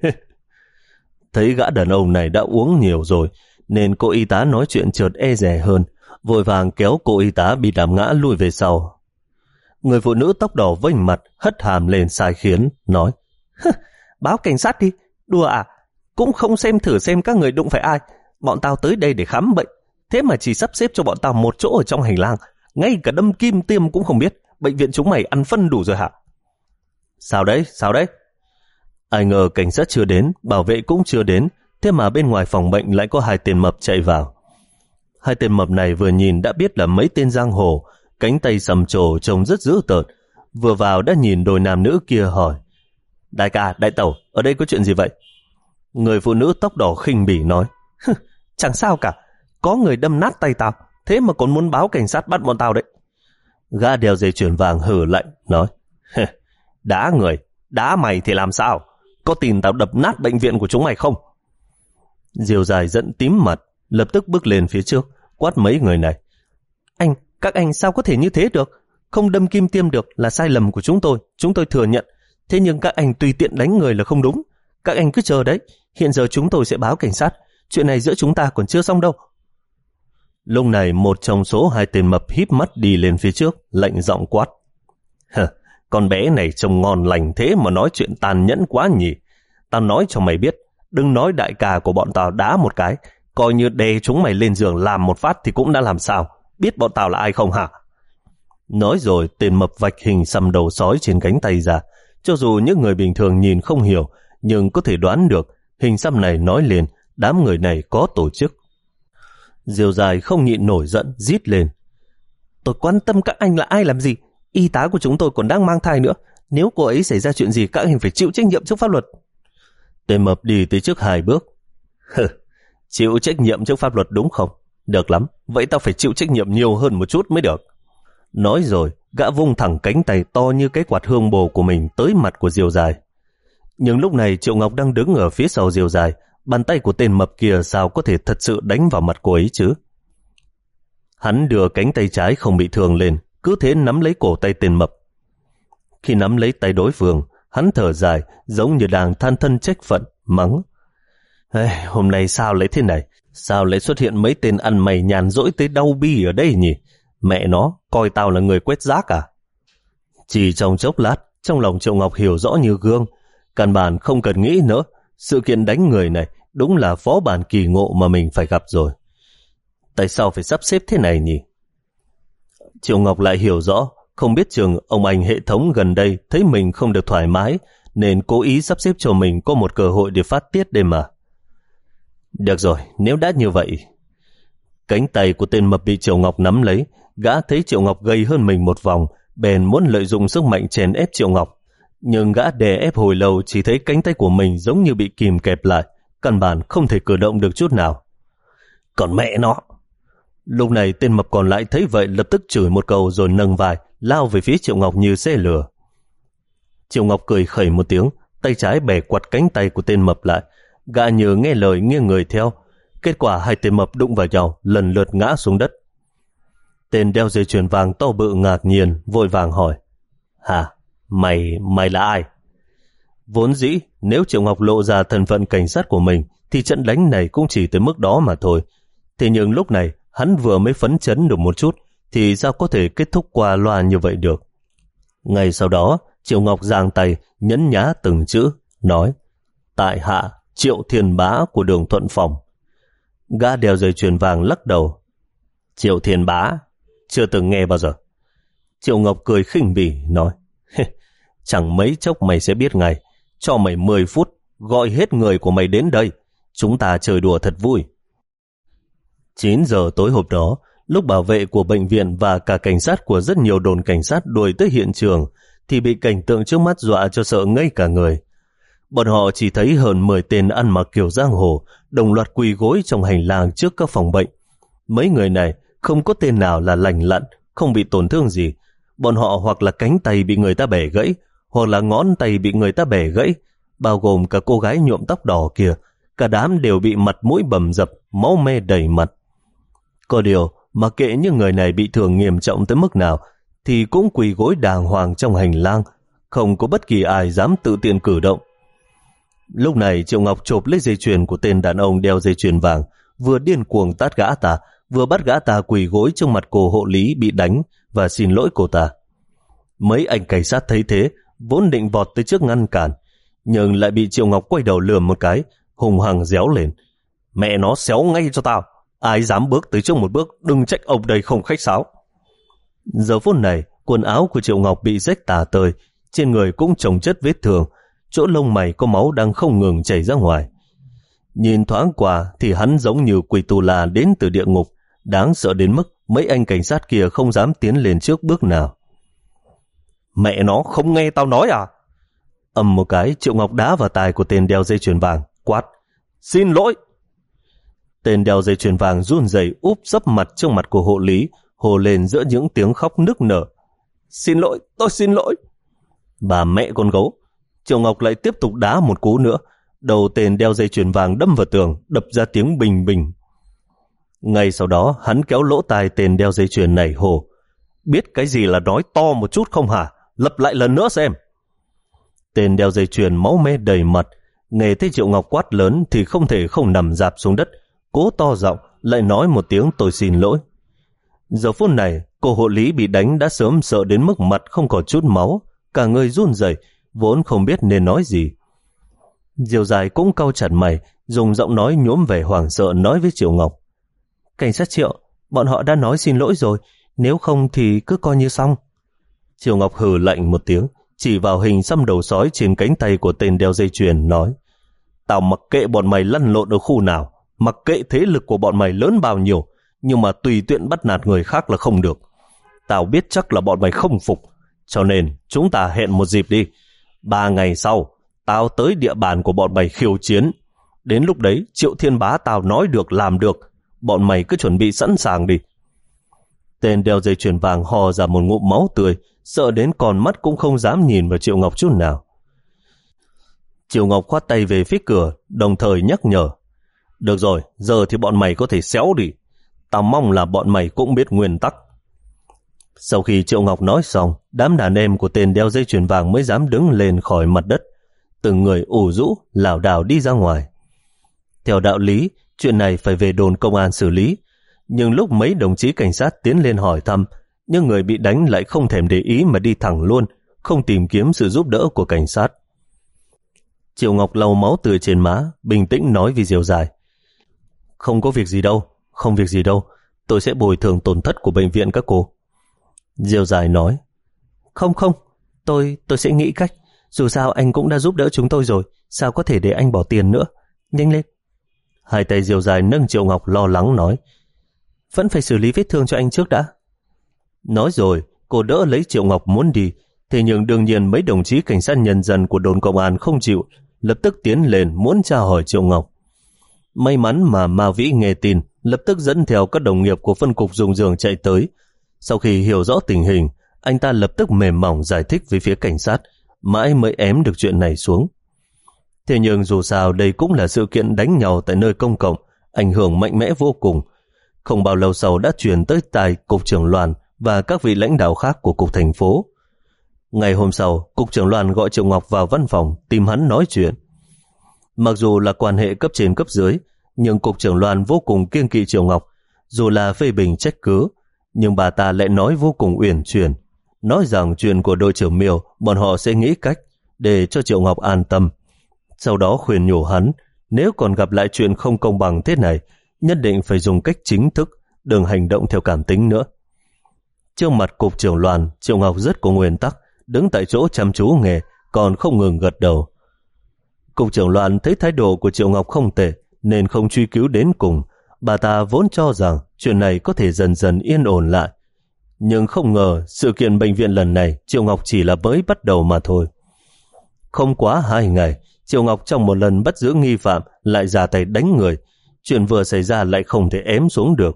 Thấy gã đàn ông này đã uống nhiều rồi, nên cô y tá nói chuyện chợt e dè hơn, vội vàng kéo cô y tá bị đạp ngã lùi về sau. Người phụ nữ tóc đỏ vênh mặt, hất hàm lên sai khiến, nói. Báo cảnh sát đi, đùa à? Cũng không xem thử xem các người đụng phải ai. Bọn tao tới đây để khám bệnh, thế mà chỉ sắp xếp cho bọn tao một chỗ ở trong hành lang, ngay cả đâm kim tiêm cũng không biết. Bệnh viện chúng mày ăn phân đủ rồi hả? Sao đấy, sao đấy? Ai ngờ cảnh sát chưa đến, bảo vệ cũng chưa đến, thế mà bên ngoài phòng bệnh lại có hai tên mập chạy vào. Hai tên mập này vừa nhìn đã biết là mấy tên giang hồ, cánh tay sầm trổ trông rất dữ tợn. Vừa vào đã nhìn đôi nam nữ kia hỏi. Đại ca, đại tẩu, ở đây có chuyện gì vậy? Người phụ nữ tóc đỏ khinh bỉ nói. Chẳng sao cả, có người đâm nát tay tao, thế mà còn muốn báo cảnh sát bắt bọn tao đấy. Gã đeo dây chuyền vàng hừ lạnh, nói. Đá người, đá mày thì làm sao? Có tin tao đập nát bệnh viện của chúng mày không? Diêu Dài giận tím mặt, lập tức bước lên phía trước, quát mấy người này. Anh, các anh sao có thể như thế được? Không đâm kim tiêm được là sai lầm của chúng tôi, chúng tôi thừa nhận. Thế nhưng các anh tùy tiện đánh người là không đúng. Các anh cứ chờ đấy, hiện giờ chúng tôi sẽ báo cảnh sát. Chuyện này giữa chúng ta còn chưa xong đâu. Lúc này một trong số hai tên mập híp mắt đi lên phía trước, lạnh giọng quát. Hờ, con bé này trông ngon lành thế mà nói chuyện tàn nhẫn quá nhỉ. Tao nói cho mày biết, Đừng nói đại ca của bọn tao đá một cái, coi như đè chúng mày lên giường làm một phát thì cũng đã làm sao. Biết bọn tao là ai không hả? Nói rồi tên mập vạch hình xăm đầu sói trên cánh tay ra. Cho dù những người bình thường nhìn không hiểu, nhưng có thể đoán được hình xăm này nói lên đám người này có tổ chức. Diều Dài không nhịn nổi giận, rít lên. Tôi quan tâm các anh là ai làm gì? Y tá của chúng tôi còn đang mang thai nữa. Nếu cô ấy xảy ra chuyện gì, các anh phải chịu trách nhiệm trước pháp luật. Tên mập đi tới trước hai bước. Hừ, chịu trách nhiệm trước pháp luật đúng không? Được lắm, vậy tao phải chịu trách nhiệm nhiều hơn một chút mới được. Nói rồi, gã vung thẳng cánh tay to như cái quạt hương bồ của mình tới mặt của Diều Dài. Nhưng lúc này Triệu Ngọc đang đứng ở phía sau Diều Dài, bàn tay của tên mập kia sao có thể thật sự đánh vào mặt cô ấy chứ? Hắn đưa cánh tay trái không bị thương lên, cứ thế nắm lấy cổ tay tên mập. Khi nắm lấy tay đối phương, hắn thở dài, giống như đang than thân trách phận, mắng. Ê, hôm nay sao lại thế này? Sao lại xuất hiện mấy tên ăn mày nhàn rỗi tới đau bi ở đây nhỉ? Mẹ nó, coi tao là người quét rác à? Chỉ trong chốc lát, trong lòng Triệu Ngọc hiểu rõ như gương. Căn bản không cần nghĩ nữa, sự kiện đánh người này đúng là phó bản kỳ ngộ mà mình phải gặp rồi. Tại sao phải sắp xếp thế này nhỉ? Triệu Ngọc lại hiểu rõ, không biết chừng ông anh hệ thống gần đây thấy mình không được thoải mái, nên cố ý sắp xếp cho mình có một cơ hội để phát tiết đây mà. Được rồi, nếu đã như vậy. Cánh tay của tên mập bị Triệu Ngọc nắm lấy, gã thấy Triệu Ngọc gầy hơn mình một vòng, bèn muốn lợi dụng sức mạnh chèn ép Triệu Ngọc. Nhưng gã đè ép hồi lâu chỉ thấy cánh tay của mình giống như bị kìm kẹp lại, căn bản không thể cử động được chút nào. Còn mẹ nó! Lúc này tên mập còn lại thấy vậy lập tức chửi một câu rồi nâng vai, lao về phía Triệu Ngọc như xe lửa. Triệu Ngọc cười khẩy một tiếng, tay trái bẻ quặt cánh tay của tên mập lại. Gã như nghe lời nghiêng người theo. Kết quả hai tên mập đụng vào nhau, lần lượt ngã xuống đất. Tên đeo dây chuyền vàng to bự ngạc nhiên, vội vàng hỏi. Hả? Mày, mày là ai? Vốn dĩ, nếu Triệu Ngọc lộ ra thân phận cảnh sát của mình, thì trận đánh này cũng chỉ tới mức đó mà thôi. Thế nhưng lúc này, hắn vừa mới phấn chấn được một chút, thì sao có thể kết thúc qua loa như vậy được? Ngay sau đó, Triệu Ngọc giang tay, nhấn nhá từng chữ, nói. Tại hạ, Triệu Thiên Bá của đường Thuận Phòng. Gã đeo dây chuyền vàng lắc đầu. Triệu Thiên Bá? Chưa từng nghe bao giờ. Triệu Ngọc cười khinh bỉ, nói. Chẳng mấy chốc mày sẽ biết ngay. Cho mày mười phút, gọi hết người của mày đến đây. Chúng ta chơi đùa thật vui. chín giờ tối hôm đó, lúc bảo vệ của bệnh viện và cả cảnh sát của rất nhiều đồn cảnh sát đuổi tới hiện trường, thì bị cảnh tượng trước mắt dọa cho sợ ngây cả người. Bọn họ chỉ thấy hơn mười tên ăn mặc kiểu giang hồ đồng loạt quỳ gối trong hành lang trước các phòng bệnh. Mấy người này không có tên nào là lành lặn, không bị tổn thương gì. Bọn họ hoặc là cánh tay bị người ta bẻ gãy, hoặc là ngón tay bị người ta bẻ gãy, bao gồm cả cô gái nhuộm tóc đỏ kia. Cả đám đều bị mặt mũi bầm dập, máu me đầy mặt. Có điều, mà kệ những người này bị thương nghiêm trọng tới mức nào, thì cũng quỳ gối đàng hoàng trong hành lang, không có bất kỳ ai dám tự tiện cử động. Lúc này Triệu Ngọc chộp lấy dây chuyền của tên đàn ông đeo dây chuyền vàng, vừa điên cuồng tát gã ta, vừa bắt gã ta quỳ gối trước mặt cô hộ lý bị đánh và xin lỗi cô ta. Mấy anh cảnh sát thấy thế, vốn định vọt tới trước ngăn cản, nhưng lại bị Triệu Ngọc quay đầu lườm một cái, hùng hăng réo lên. Mẹ nó xéo ngay cho tao, ai dám bước tới trước một bước, đừng trách ông đây không khách sáo. Giờ phút này, quần áo của Triệu Ngọc bị rách tả tơi, trên người cũng chồng chất vết thương, chỗ lông mày có máu đang không ngừng chảy ra ngoài. Nhìn thoáng qua thì hắn giống như quỷ tù là đến từ địa ngục, đáng sợ đến mức mấy anh cảnh sát kia không dám tiến lên trước bước nào. Mẹ nó không nghe tao nói à? Ầm một cái, Triệu Ngọc đá vào tai của tên đeo dây chuyền vàng, quát. Xin lỗi! Tên đeo dây chuyền vàng run rẩy úp sấp mặt trước mặt của hộ lý, hồ lên giữa những tiếng khóc nức nở. Xin lỗi, tôi xin lỗi! Bà mẹ con gấu! Triệu Ngọc lại tiếp tục đá một cú nữa, đầu tên đeo dây chuyền vàng đâm vào tường, đập ra tiếng bình bình. Ngay sau đó, hắn kéo lỗ tai tên đeo dây chuyền này hồ. Biết cái gì là nói to một chút không hả? Lặp lại lần nữa xem. Tên đeo dây chuyền máu me đầy mặt, nghe thấy Triệu Ngọc quát lớn thì không thể không nằm rạp xuống đất, cố to giọng lại nói một tiếng tôi xin lỗi. Giờ phút này, cô hộ lý bị đánh đã sớm sợ đến mức mặt không còn chút máu, cả người run rẩy, vốn không biết nên nói gì. Diều Dài cũng cau chặt mày, dùng giọng nói nhuốm vẻ hoảng sợ nói với Triệu Ngọc. Cảnh sát Triệu, bọn họ đã nói xin lỗi rồi, nếu không thì cứ coi như xong. Triệu Ngọc hừ lạnh một tiếng, chỉ vào hình xăm đầu sói trên cánh tay của tên đeo dây chuyền nói: Tao mặc kệ bọn mày lăn lộn ở khu nào, mặc kệ thế lực của bọn mày lớn bao nhiêu, nhưng mà tùy tiện bắt nạt người khác là không được. Tao biết chắc là bọn mày không phục, cho nên chúng ta hẹn một dịp đi. Ba ngày sau, tao tới địa bàn của bọn mày khiêu chiến. Đến lúc đấy, Triệu Thiên Bá tao nói được làm được. Bọn mày cứ chuẩn bị sẵn sàng đi. Tên đeo dây chuyền vàng ho ra một ngụm máu tươi, sợ đến con mắt cũng không dám nhìn vào Triệu Ngọc chút nào. Triệu Ngọc khoát tay về phía cửa, đồng thời nhắc nhở: Được rồi, giờ thì bọn mày có thể xéo đi. Tao mong là bọn mày cũng biết nguyên tắc. Sau khi Triệu Ngọc nói xong, đám đàn em của tên đeo dây chuyền vàng mới dám đứng lên khỏi mặt đất. Từng người ủ rũ, lảo đảo đi ra ngoài. Theo đạo lý, chuyện này phải về đồn công an xử lý. Nhưng lúc mấy đồng chí cảnh sát tiến lên hỏi thăm, nhưng người bị đánh lại không thèm để ý mà đi thẳng luôn, không tìm kiếm sự giúp đỡ của cảnh sát. Triệu Ngọc lau máu tươi trên má, bình tĩnh nói với Diều Dài: Không có việc gì đâu, không việc gì đâu, tôi sẽ bồi thường tổn thất của bệnh viện các cô. Diều Dài nói: Không không, tôi tôi sẽ nghĩ cách, dù sao anh cũng đã giúp đỡ chúng tôi rồi, sao có thể để anh bỏ tiền nữa, nhanh lên. Hai tay Diều Dài nâng Triệu Ngọc lo lắng nói: Vẫn phải xử lý vết thương cho anh trước đã. Nói rồi, cô đỡ lấy Triệu Ngọc muốn đi, thế nhưng đương nhiên mấy đồng chí cảnh sát nhân dân của đồn công an không chịu, lập tức tiến lên muốn tra hỏi Triệu Ngọc. May mắn mà Ma Vĩ nghe tin, lập tức dẫn theo các đồng nghiệp của phân cục dùng giường chạy tới. Sau khi hiểu rõ tình hình, anh ta lập tức mềm mỏng giải thích với phía cảnh sát, mãi mới ém được chuyện này xuống. Thế nhưng dù sao đây cũng là sự kiện đánh nhau tại nơi công cộng, ảnh hưởng mạnh mẽ vô cùng. Không bao lâu sau đã truyền tới tai cục trưởng Loan và các vị lãnh đạo khác của cục thành phố. Ngày hôm sau, cục trưởng Loan gọi Triệu Ngọc vào văn phòng tìm hắn nói chuyện. Mặc dù là quan hệ cấp trên cấp dưới, nhưng cục trưởng Loan vô cùng kiêng kỵ Triệu Ngọc. Dù là phê bình trách cứ, nhưng bà ta lại nói vô cùng uyển chuyển, nói rằng chuyện của đội trưởng Miêu bọn họ sẽ nghĩ cách để cho Triệu Ngọc an tâm. Sau đó khuyên nhủ hắn, nếu còn gặp lại chuyện không công bằng thế này, nhất định phải dùng cách chính thức, đừng hành động theo cảm tính nữa. Trước mặt cục trưởng Loan, Triệu Ngọc rất có nguyên tắc, đứng tại chỗ chăm chú nghe, còn không ngừng gật đầu. Cục trưởng Loan thấy thái độ của Triệu Ngọc không tệ, nên không truy cứu đến cùng. Bà ta vốn cho rằng chuyện này có thể dần dần yên ổn lại. Nhưng không ngờ sự kiện bệnh viện lần này Triệu Ngọc chỉ là mới bắt đầu mà thôi. Không quá hai ngày, Triệu Ngọc trong một lần bắt giữ nghi phạm lại ra tay đánh người. Chuyện vừa xảy ra lại không thể ém xuống được.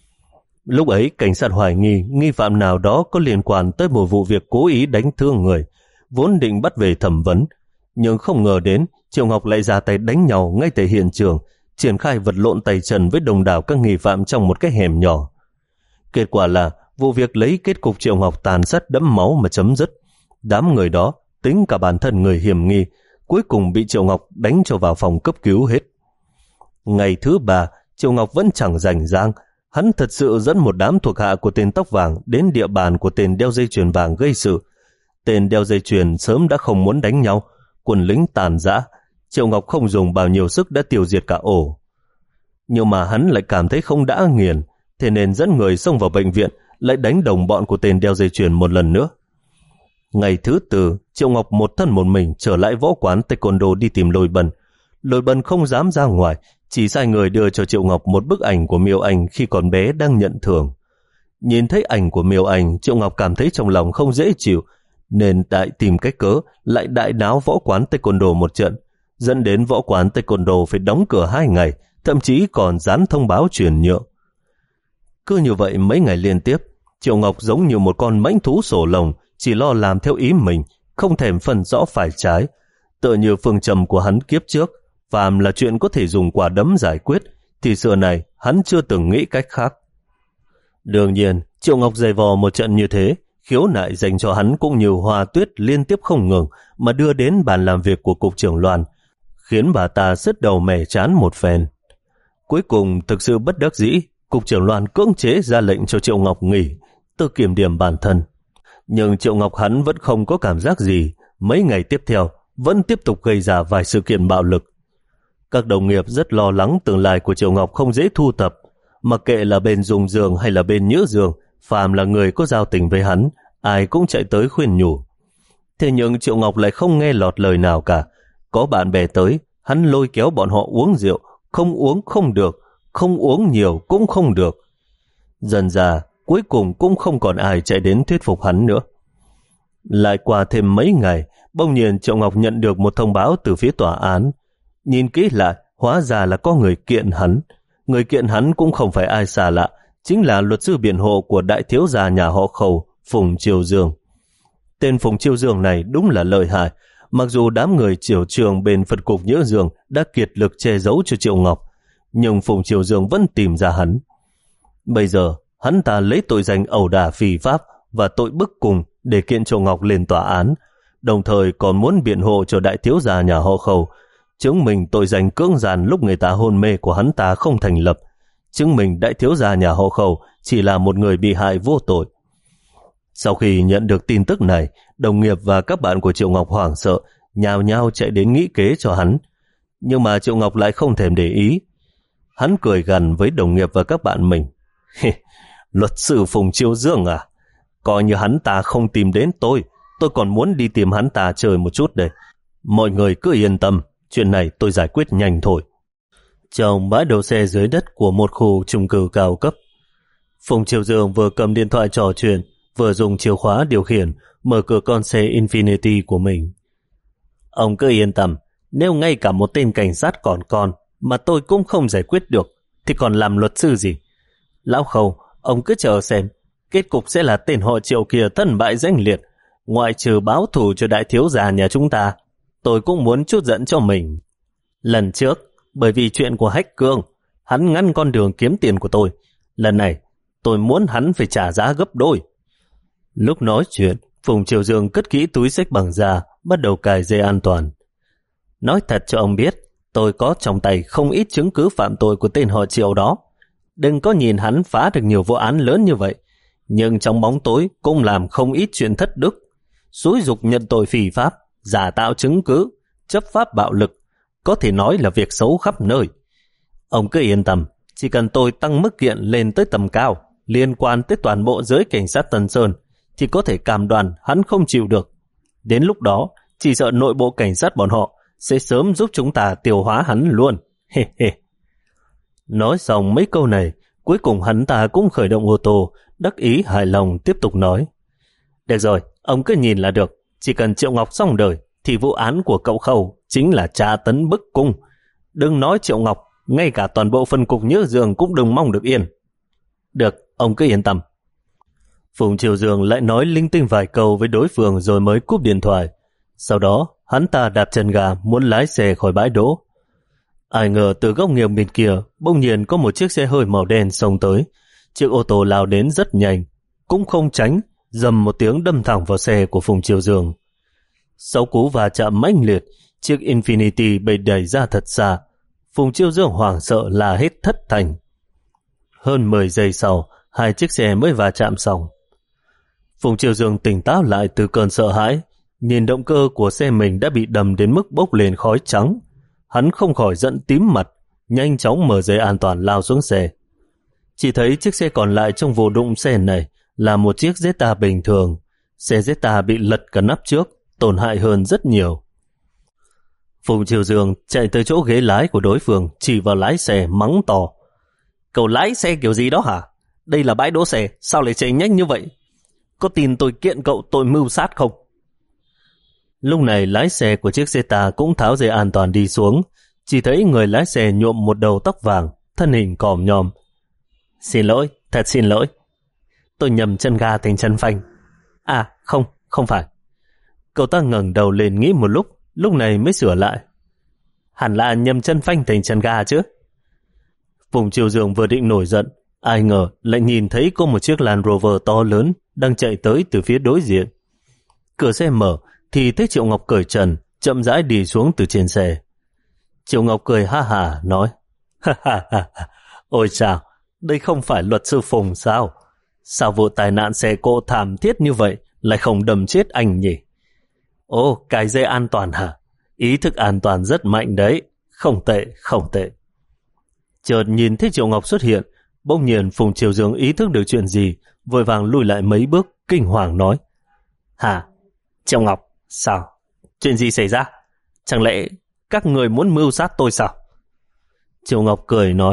Lúc ấy cảnh sát hoài nghi nghi phạm nào đó có liên quan tới một vụ việc cố ý đánh thương người, vốn định bắt về thẩm vấn. Nhưng không ngờ đến Triệu Ngọc lại ra tay đánh nhau ngay tại hiện trường, triển khai vật lộn tay chân với đồng đảo các nghi phạm trong một cái hẻm nhỏ. Kết quả là vụ việc lấy kết cục Triệu Ngọc tàn sát đẫm máu mà chấm dứt. Đám người đó, tính cả bản thân người hiểm nghi, cuối cùng bị Triệu Ngọc đánh cho vào phòng cấp cứu hết. Ngày thứ ba, Triệu Ngọc vẫn chẳng rảnh rang. Hắn thật sự dẫn một đám thuộc hạ của tên tóc vàng đến địa bàn của tên đeo dây chuyền vàng gây sự. Tên đeo dây chuyền sớm đã không muốn đánh nhau, quân lính tàn rã. Triệu Ngọc không dùng bao nhiêu sức đã tiêu diệt cả ổ. Nhưng mà hắn lại cảm thấy không đã nghiền, thế nên dẫn người xông vào bệnh viện, lại đánh đồng bọn của tên đeo dây chuyền một lần nữa. Ngày thứ tư, Triệu Ngọc một thân một mình trở lại võ quán taekwondo đi tìm Lôi Bân. Lôi Bân không dám ra ngoài, chỉ sai người đưa cho Triệu Ngọc một bức ảnh của Miêu Anh khi còn bé đang nhận thưởng. Nhìn thấy ảnh của Miêu Anh, Triệu Ngọc cảm thấy trong lòng không dễ chịu, nên đại tìm cách cớ lại đại náo võ quán taekwondo một trận, dẫn đến võ quán taekwondo phải đóng cửa hai ngày, thậm chí còn dán thông báo chuyển nhượng. Cứ như vậy mấy ngày liên tiếp, Triệu Ngọc giống như một con mãnh thú sổ lồng, chỉ lo làm theo ý mình, không thèm phân rõ phải trái. Tựa như phương châm của hắn kiếp trước, phàm là chuyện có thể dùng quả đấm giải quyết, thì xưa này hắn chưa từng nghĩ cách khác. Đương nhiên, Triệu Ngọc dày vò một trận như thế, khiếu nại dành cho hắn cũng như hoa tuyết liên tiếp không ngừng mà đưa đến bàn làm việc của cục trưởng Loan, khiến bà ta sứt đầu mẻ chán một phen. Cuối cùng thực sự bất đắc dĩ, cục trưởng Loan cưỡng chế ra lệnh cho Triệu Ngọc nghỉ, tự kiểm điểm bản thân. Nhưng Triệu Ngọc hắn vẫn không có cảm giác gì. Mấy ngày tiếp theo, vẫn tiếp tục gây ra vài sự kiện bạo lực. Các đồng nghiệp rất lo lắng tương lai của Triệu Ngọc không dễ thu thập, mặc kệ là bên Dung Dương hay là bên Nhữ Dương, phàm là người có giao tình với hắn, ai cũng chạy tới khuyên nhủ. Thế nhưng Triệu Ngọc lại không nghe lọt lời nào cả. Có bạn bè tới, hắn lôi kéo bọn họ uống rượu, không uống không được, không uống nhiều cũng không được. Dần dà, cuối cùng cũng không còn ai chạy đến thuyết phục hắn nữa. Lại qua thêm mấy ngày, bỗng nhiên Triệu Ngọc nhận được một thông báo từ phía tòa án. Nhìn kỹ lại, hóa ra là có người kiện hắn. Người kiện hắn cũng không phải ai xa lạ, chính là luật sư biện hộ của đại thiếu gia nhà họ Khâu, Phùng Chiêu Dương. Tên Phùng Chiêu Dương này đúng là lợi hại, mặc dù đám người triều trường bên Phật cục Nhữ Dương đã kiệt lực che giấu cho Triệu Ngọc, nhưng Phùng Chiêu Dương vẫn tìm ra hắn. Bây giờ, hắn ta lấy tội danh ẩu đả phi pháp và tội bức cung để kiện Triệu Ngọc lên tòa án, đồng thời còn muốn biện hộ cho đại thiếu gia nhà họ Khâu, chứng minh tội danh cưỡng gian lúc người ta hôn mê của hắn ta không thành lập, chứng minh đại thiếu gia nhà họ Khâu chỉ là một người bị hại vô tội. Sau khi nhận được tin tức này, đồng nghiệp và các bạn của Triệu Ngọc hoảng sợ, nhao nhao chạy đến nghĩ kế cho hắn. Nhưng mà Triệu Ngọc lại không thèm để ý. Hắn cười gằn với đồng nghiệp và các bạn mình. Luật sư Phùng Chiêu Dương à? Coi như hắn ta không tìm đến tôi, tôi còn muốn đi tìm hắn ta chơi một chút đây. Mọi người cứ yên tâm, chuyện này tôi giải quyết nhanh thôi. Trong bãi đậu xe dưới đất của một khu chung cư cao cấp, Phùng Chiêu Dương vừa cầm điện thoại trò chuyện, vừa dùng chìa khóa điều khiển mở cửa con xe Infinity của mình. Ông cứ yên tâm, nếu ngay cả một tên cảnh sát còn con mà tôi cũng không giải quyết được thì còn làm luật sư gì? Lão Khâu, ông cứ chờ xem, kết cục sẽ là tên họ Triệu kia thân bại danh liệt. Ngoại trừ báo thù cho đại thiếu gia nhà chúng ta, tôi cũng muốn chút giận cho mình. Lần trước, bởi vì chuyện của Hách Cương, hắn ngăn con đường kiếm tiền của tôi. Lần này, tôi muốn hắn phải trả giá gấp đôi. Lúc nói chuyện, Phùng Chiêu Dương cất kỹ túi xách bằng da, bắt đầu cài dây an toàn. Nói thật cho ông biết, tôi có trong tay không ít chứng cứ phạm tội của tên họ Triệu đó. Đừng có nhìn hắn phá được nhiều vụ án lớn như vậy, nhưng trong bóng tối cũng làm không ít chuyện thất đức, xúi giục nhận tội phi pháp, giả tạo chứng cứ, chấp pháp bạo lực, có thể nói là việc xấu khắp nơi. Ông cứ yên tâm, chỉ cần tôi tăng mức kiện lên tới tầm cao, liên quan tới toàn bộ giới cảnh sát Tân Sơn, thì có thể cam đoan hắn không chịu được. Đến lúc đó, chỉ sợ nội bộ cảnh sát bọn họ sẽ sớm giúp chúng ta tiêu hóa hắn luôn. He he. Nói xong mấy câu này, cuối cùng hắn ta cũng khởi động ô tô, đắc ý hài lòng tiếp tục nói. Được rồi, ông cứ nhìn là được. Chỉ cần Triệu Ngọc xong đời, thì vụ án của cậu Khâu chính là tra tấn bức cung. Đừng nói Triệu Ngọc, ngay cả toàn bộ phân cục Nhữ Dương cũng đừng mong được yên. Được, ông cứ yên tâm. Phùng Chiêu Dương lại nói linh tinh vài câu với đối phương rồi mới cúp điện thoại. Sau đó, hắn ta đạp chân ga muốn lái xe khỏi bãi đỗ. Ai ngờ từ góc nghiêng bên kia, bỗng nhiên có một chiếc xe hơi màu đen xông tới. Chiếc ô tô lao đến rất nhanh, cũng không tránh, dầm một tiếng đâm thẳng vào xe của Phùng Chiêu Dương. Sáu cú va chạm mãnh liệt, chiếc Infinity bị đẩy ra thật xa. Phùng Chiêu Dương hoảng sợ là hết thất thành. Hơn mười giây sau, hai chiếc xe mới va chạm xong. Phùng Chiêu Dương tỉnh táo lại từ cơn sợ hãi, nhìn động cơ của xe mình đã bị đầm đến mức bốc lên khói trắng. Hắn không khỏi giận tím mặt, nhanh chóng mở dây an toàn lao xuống xe. Chỉ thấy chiếc xe còn lại trong vụ đụng xe này là một chiếc Jetta bình thường. Xe Jetta bị lật cả nắp trước, tổn hại hơn rất nhiều. Phùng Chiêu Dương chạy tới chỗ ghế lái của đối phương, chỉ vào lái xe mắng to. Cậu lái xe kiểu gì đó hả? Đây là bãi đỗ xe, sao lại chạy nhanh như vậy? Có tin tôi kiện cậu tội mưu sát không? Lúc này lái xe của chiếc Jetta cũng tháo dây an toàn đi xuống, chỉ thấy người lái xe nhuộm một đầu tóc vàng, thân hình còm nhòm. Xin lỗi, thật xin lỗi. Tôi nhầm chân ga thành chân phanh. À, không, không phải. Cậu ta ngẩng đầu lên nghĩ một lúc, lúc này mới sửa lại. Hẳn là nhầm chân phanh thành chân ga chứ. Phùng Chiêu Dương vừa định nổi giận, ai ngờ lại nhìn thấy có một chiếc Land Rover to lớn đang chạy tới từ phía đối diện. Cửa xe mở thì thấy Triệu Ngọc cởi trần, chậm rãi đi xuống từ trên xe. Triệu Ngọc cười ha hả nói, ha ha ha, ôi chào, đây không phải luật sư Phùng sao? Sao vụ tai nạn xe cộ thảm thiết như vậy lại không đâm chết anh nhỉ? Ồ, cài dây an toàn hả? Ý thức an toàn rất mạnh đấy. Không tệ, không tệ. Chợt nhìn thấy Triệu Ngọc xuất hiện, bỗng nhiên Phùng Triều Dương ý thức được chuyện gì, vội vàng lùi lại mấy bước, kinh hoàng nói: Hả? Triệu Ngọc, sao? Chuyện gì xảy ra? Chẳng lẽ các người muốn mưu sát tôi sao? Triệu Ngọc cười nói: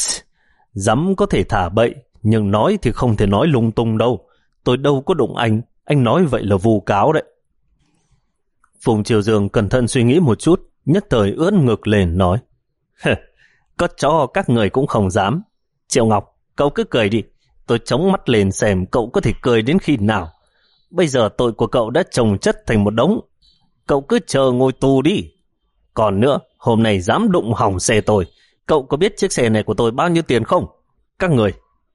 Dám có thể thả bậy, nhưng nói thì không thể nói lung tung đâu. Tôi đâu có đụng anh, anh nói vậy là vu cáo đấy. Phùng Triều Dương cẩn thận suy nghĩ một chút, nhất thời ưỡn ngực lên nói: Cất cho các người cũng không dám. Triệu Ngọc, cậu cứ cười đi, tôi chống mắt lên xem cậu có thể cười đến khi nào. Bây giờ tội của cậu đã chồng chất thành một đống, cậu cứ chờ ngồi tù đi. Còn nữa, hôm nay dám đụng hỏng xe tôi, cậu có biết chiếc xe này của tôi bao nhiêu tiền không? Các người.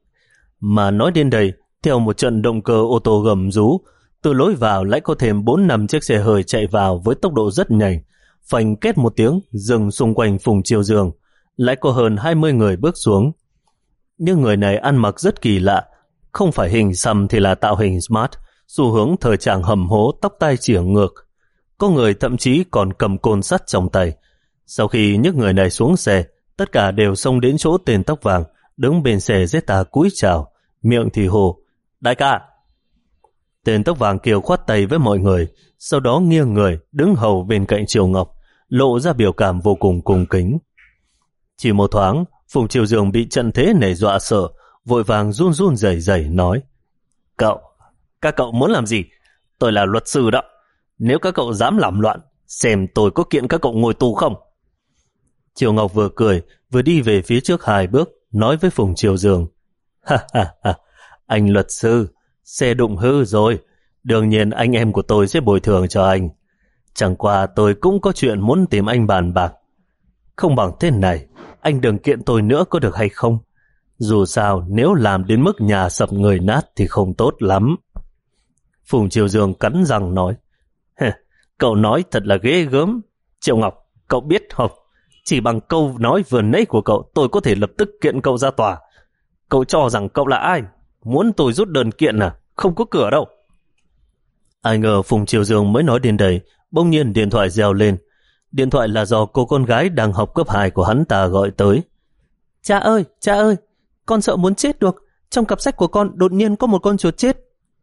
Mà nói đến đây, theo một trận động cơ ô tô gầm rú, từ lối vào lại có thêm bốn năm chiếc xe hơi chạy vào với tốc độ rất nhanh, phanh két một tiếng dừng xung quanh Phùng Triều Dương. Lại có hơn hai mươi người bước xuống. Nhưng người này ăn mặc rất kỳ lạ, không phải hình xăm thì là tạo hình smart, xu hướng thời trang hầm hố, tóc tai chỉa ngược. Có người thậm chí còn cầm côn sắt trong tay. Sau khi nhấc người này xuống xe, tất cả đều xông đến chỗ tên tóc vàng, đứng bên xe Zeta cúi chào, miệng thì hồ: Đại ca! Tên tóc vàng kiều khoát tay với mọi người, sau đó nghiêng người đứng hầu bên cạnh Triều Ngọc, lộ ra biểu cảm vô cùng cung kính. Chỉ một thoáng, Phùng Triều Dương bị trận thế này dọa sợ, vội vàng run run rẩy rẩy nói: Cậu, các cậu muốn làm gì? Tôi là luật sư đó. Nếu các cậu dám làm loạn, xem tôi có kiện các cậu ngồi tù không? Triều Ngọc vừa cười, vừa đi về phía trước hai bước, nói với Phùng Triều Dương: Ha ha ha, anh luật sư, xe đụng hư rồi, đương nhiên anh em của tôi sẽ bồi thường cho anh. Chẳng qua tôi cũng có chuyện muốn tìm anh bàn bạc. Không bằng thế này, anh đừng kiện tôi nữa có được hay không? Dù sao, nếu làm đến mức nhà sập người nát thì không tốt lắm. Phùng Triều Dương cắn răng nói: Cậu nói thật là ghê gớm. Triệu Ngọc, cậu biết không? Chỉ bằng câu nói vừa nãy của cậu, tôi có thể lập tức kiện cậu ra tòa. Cậu cho rằng cậu là ai? Muốn tôi rút đơn kiện à? Không có cửa đâu. Ai ngờ Phùng Triều Dương mới nói đến đây, bỗng nhiên điện thoại reo lên. Điện thoại là do cô con gái đang học cấp hai của hắn ta gọi tới. Cha ơi, cha ơi, con sợ muốn chết được. Trong cặp sách của con đột nhiên có một con chuột chết.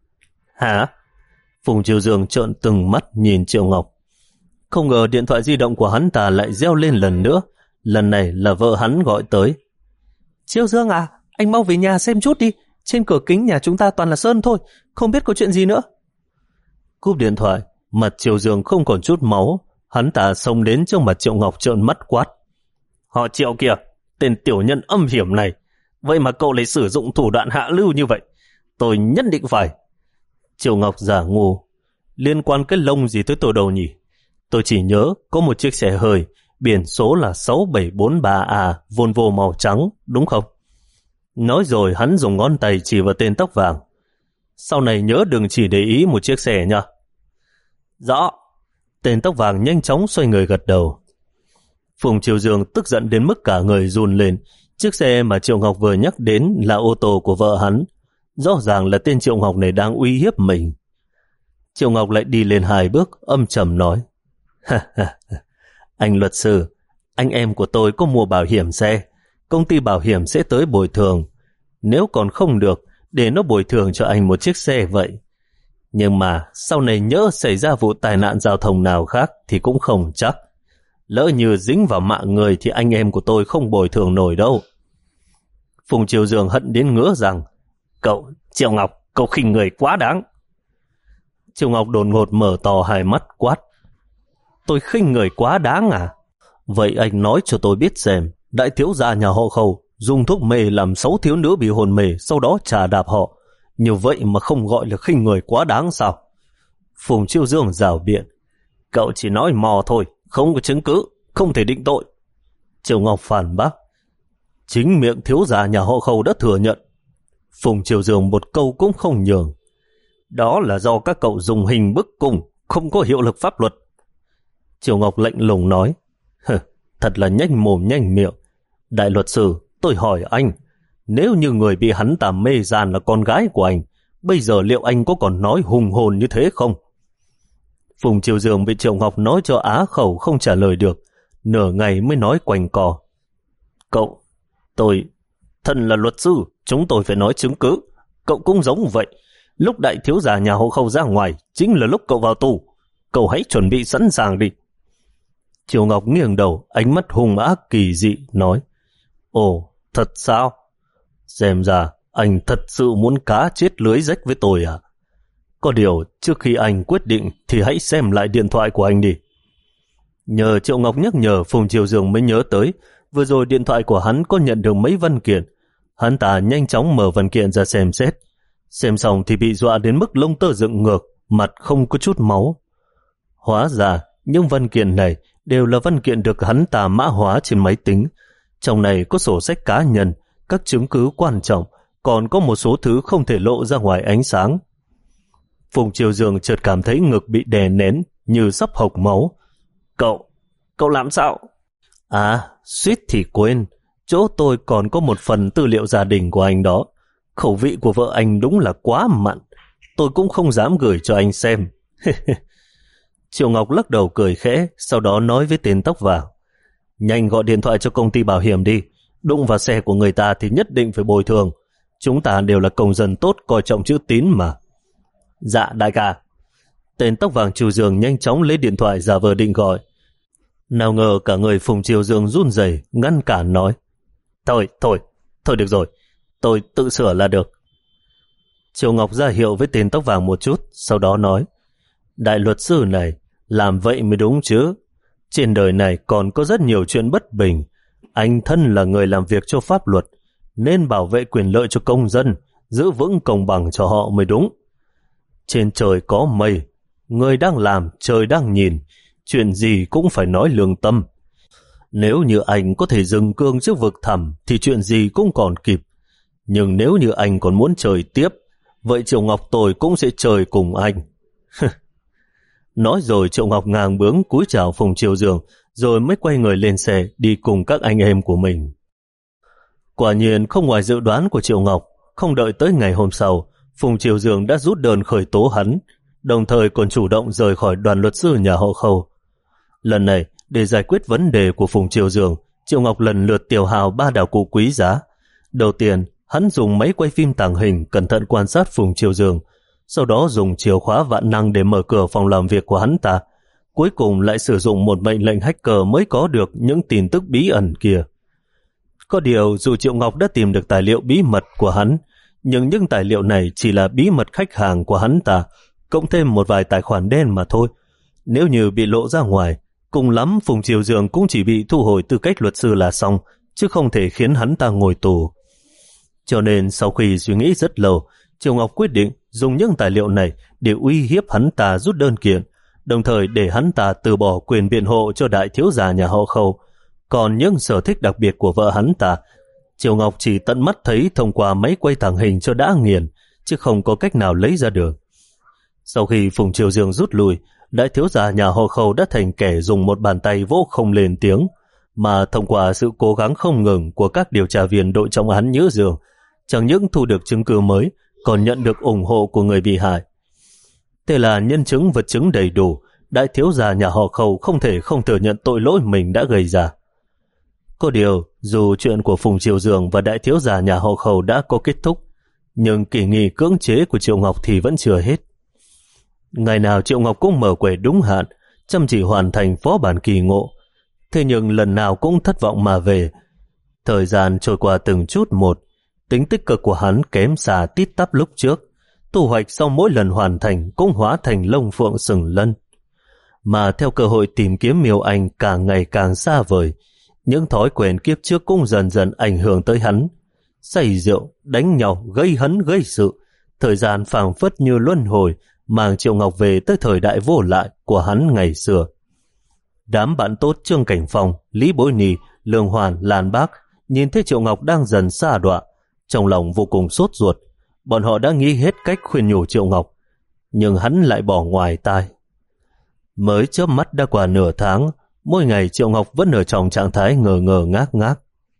Hả? Phùng Triều Dương trợn từng mắt nhìn Triệu Ngọc. Không ngờ điện thoại di động của hắn ta lại reo lên lần nữa. Lần này là vợ hắn gọi tới. Triều Dương à, anh mau về nhà xem chút đi. Trên cửa kính nhà chúng ta toàn là sơn thôi, không biết có chuyện gì nữa. Cúp điện thoại, mặt Triều Dương không còn chút máu. Hắn ta xông đến trước mặt Triệu Ngọc trợn mắt quát: Họ Triệu kìa, tên tiểu nhân âm hiểm này, vậy mà cậu lại sử dụng thủ đoạn hạ lưu như vậy. Tôi nhất định phải. Triệu Ngọc giả ngu: Liên quan cái lông gì tới tôi đâu nhỉ? Tôi chỉ nhớ có một chiếc xe hơi, biển số là sáu bảy bốn ba A, Volvo màu trắng, đúng không? Nói rồi hắn dùng ngón tay chỉ vào tên tóc vàng. Sau này nhớ đừng chỉ để ý một chiếc xe nha. Rõ. Tên tóc vàng nhanh chóng xoay người gật đầu. Phùng Triều Dương tức giận đến mức cả người run lên. Chiếc xe mà Triệu Ngọc vừa nhắc đến là ô tô của vợ hắn. Rõ ràng là tên Triệu Ngọc này đang uy hiếp mình. Triệu Ngọc lại đi lên hai bước, âm trầm nói: Anh luật sư, anh em của tôi có mua bảo hiểm xe, công ty bảo hiểm sẽ tới bồi thường. Nếu còn không được, để nó bồi thường cho anh một chiếc xe vậy. Nhưng mà sau này nhỡ xảy ra vụ tai nạn giao thông nào khác thì cũng không chắc. Lỡ như dính vào mạng người thì anh em của tôi không bồi thường nổi đâu. Phùng Triều Dương hận đến ngứa rằng: Cậu, Triệu Ngọc, cậu khinh người quá đáng. Triệu Ngọc đột ngột mở to hai mắt quát: Tôi khinh người quá đáng à? Vậy anh nói cho tôi biết xem, đại thiếu gia nhà họ Khâu dùng thuốc mê làm sáu thiếu nữ bị hôn mê, sau đó trà đạp họ, như vậy mà không gọi là khinh người quá đáng sao? Phùng Triều Dương rảo biện: Cậu chỉ nói mò thôi, không có chứng cứ, không thể định tội. Triệu Ngọc phản bác: Chính miệng thiếu gia nhà họ Khâu đã thừa nhận. Phùng Triều Dương một câu cũng không nhường: Đó là do các cậu dùng hình bức cung, không có hiệu lực pháp luật. Triệu Ngọc lạnh lùng nói: Thật là nhanh mồm nhanh miệng. Đại luật sư, tôi hỏi anh, nếu như người bị hắn ta mê gian là con gái của anh, bây giờ liệu anh có còn nói hùng hồn như thế không? Phùng Triều Dương bị Triệu Ngọc nói cho á khẩu không trả lời được, nửa ngày mới nói quanh co. Cậu, tôi, thân là luật sư, chúng tôi phải nói chứng cứ. Cậu cũng giống vậy. Lúc đại thiếu gia nhà Hộ Khâu ra ngoài, chính là lúc cậu vào tù. Cậu hãy chuẩn bị sẵn sàng đi. Triệu Ngọc nghiêng đầu, ánh mắt hung ác kỳ dị, nói. Ồ, thật sao? Xem ra, anh thật sự muốn cá chết lưới rách với tôi à? Có điều, trước khi anh quyết định thì hãy xem lại điện thoại của anh đi. Nhờ Triệu Ngọc nhắc nhở, Phùng Triều Dương mới nhớ tới, vừa rồi điện thoại của hắn có nhận được mấy văn kiện. Hắn ta nhanh chóng mở văn kiện ra xem xét. Xem xong thì bị dọa đến mức lông tơ dựng ngược, mặt không có chút máu. Hóa ra, những văn kiện này đều là văn kiện được hắn ta mã hóa trên máy tính. Trong này có sổ sách cá nhân, các chứng cứ quan trọng, còn có một số thứ không thể lộ ra ngoài ánh sáng. Phùng Triều Dương chợt cảm thấy ngực bị đè nén như sắp hộc máu. Cậu, cậu làm sao? À, suýt thì quên, chỗ tôi còn có một phần tư liệu gia đình của anh đó. Khẩu vị của vợ anh đúng là quá mặn, tôi cũng không dám gửi cho anh xem. Triệu Ngọc lắc đầu cười khẽ, sau đó nói với tên tóc vàng. Nhanh gọi điện thoại cho công ty bảo hiểm đi, đụng vào xe của người ta thì nhất định phải bồi thường. Chúng ta đều là công dân tốt, coi trọng chữ tín mà. Dạ đại ca. Tên tóc vàng Triều Dương nhanh chóng lấy điện thoại giả vờ định gọi. Nào ngờ cả người Phùng Triều Dương run rẩy ngăn cản nói. Thôi, thôi, thôi được rồi, tôi tự sửa là được. Triệu Ngọc ra hiệu với tên tóc vàng một chút, sau đó nói. Đại luật sư này, làm vậy mới đúng chứ. Trên đời này còn có rất nhiều chuyện bất bình. Anh thân là người làm việc cho pháp luật, nên bảo vệ quyền lợi cho công dân, giữ vững công bằng cho họ mới đúng. Trên trời có mây, người đang làm, trời đang nhìn, chuyện gì cũng phải nói lương tâm. Nếu như anh có thể dừng cương trước vực thẳm thì chuyện gì cũng còn kịp. Nhưng nếu như anh còn muốn chơi tiếp, vậy Triệu Ngọc tôi cũng sẽ chơi cùng anh. Nói rồi Triệu Ngọc ngang bướng cúi chào Phùng Triều Dương, rồi mới quay người lên xe đi cùng các anh em của mình. Quả nhiên không ngoài dự đoán của Triệu Ngọc, không đợi tới ngày hôm sau, Phùng Triều Dương đã rút đơn khởi tố hắn, đồng thời còn chủ động rời khỏi đoàn luật sư nhà Hộ Khâu. Lần này, để giải quyết vấn đề của Phùng Triều Dương, Triệu Ngọc lần lượt tiêu hao ba đạo cụ quý giá. Đầu tiên, hắn dùng máy quay phim tàng hình cẩn thận quan sát Phùng Triều Dương, sau đó dùng chìa khóa vạn năng để mở cửa phòng làm việc của hắn ta. Cuối cùng lại sử dụng một mệnh lệnh hacker mới có được những tin tức bí ẩn kia. Có điều, dù Triệu Ngọc đã tìm được tài liệu bí mật của hắn, nhưng những tài liệu này chỉ là bí mật khách hàng của hắn ta, cộng thêm một vài tài khoản đen mà thôi. Nếu như bị lộ ra ngoài, cùng lắm Phùng Triều Dương cũng chỉ bị thu hồi tư cách luật sư là xong, chứ không thể khiến hắn ta ngồi tù. Cho nên sau khi suy nghĩ rất lâu, Triệu Ngọc quyết định dùng những tài liệu này để uy hiếp hắn ta rút đơn kiện, đồng thời để hắn ta từ bỏ quyền biện hộ cho đại thiếu gia nhà Hộ Khâu. Còn những sở thích đặc biệt của vợ hắn ta, Triệu Ngọc chỉ tận mắt thấy thông qua máy quay tàng hình cho đã nghiền, chứ không có cách nào lấy ra được. Sau khi Phùng Triều Dương rút lui, đại thiếu gia nhà Hộ Khâu đã thành kẻ dùng một bàn tay vỗ không lên tiếng, mà thông qua sự cố gắng không ngừng của các điều tra viên đội trọng án Nhữ Dương, chẳng những thu được chứng cứ mới, còn nhận được ủng hộ của người bị hại. Thế là nhân chứng vật chứng đầy đủ, đại thiếu gia nhà họ Khâu không thể không thừa nhận tội lỗi mình đã gây ra. Có điều, dù chuyện của Phùng Triều Dương và đại thiếu gia nhà họ Khâu đã có kết thúc, nhưng kỳ nghỉ cưỡng chế của Triệu Ngọc thì vẫn chưa hết. Ngày nào Triệu Ngọc cũng mở quầy đúng hạn, chăm chỉ hoàn thành phó bản kỳ ngộ. Thế nhưng lần nào cũng thất vọng mà về. Thời gian trôi qua từng chút một, tính tích cực của hắn kém xa tít tắp lúc trước. Thu hoạch sau mỗi lần hoàn thành cũng hóa thành lông phượng sừng lân. Mà theo cơ hội tìm kiếm Miêu Anh càng ngày càng xa vời, những thói quen kiếp trước cũng dần dần ảnh hưởng tới hắn. Say rượu, đánh nhau, gây hấn gây sự, thời gian phảng phất như luân hồi, mang Triệu Ngọc về tới thời đại vô lại của hắn ngày xưa. Đám bạn tốt Trương Cảnh Phong, Lý Bối Nì, Lương Hoàn, Lan Bác nhìn thấy Triệu Ngọc đang dần xa đọa, trong lòng vô cùng sốt ruột. Bọn họ đã nghĩ hết cách khuyên nhủ Triệu Ngọc, nhưng hắn lại bỏ ngoài tai. Mới chớp mắt đã qua nửa tháng, mỗi ngày Triệu Ngọc vẫn ở trong trạng thái ngờ ngờ ngác ngác.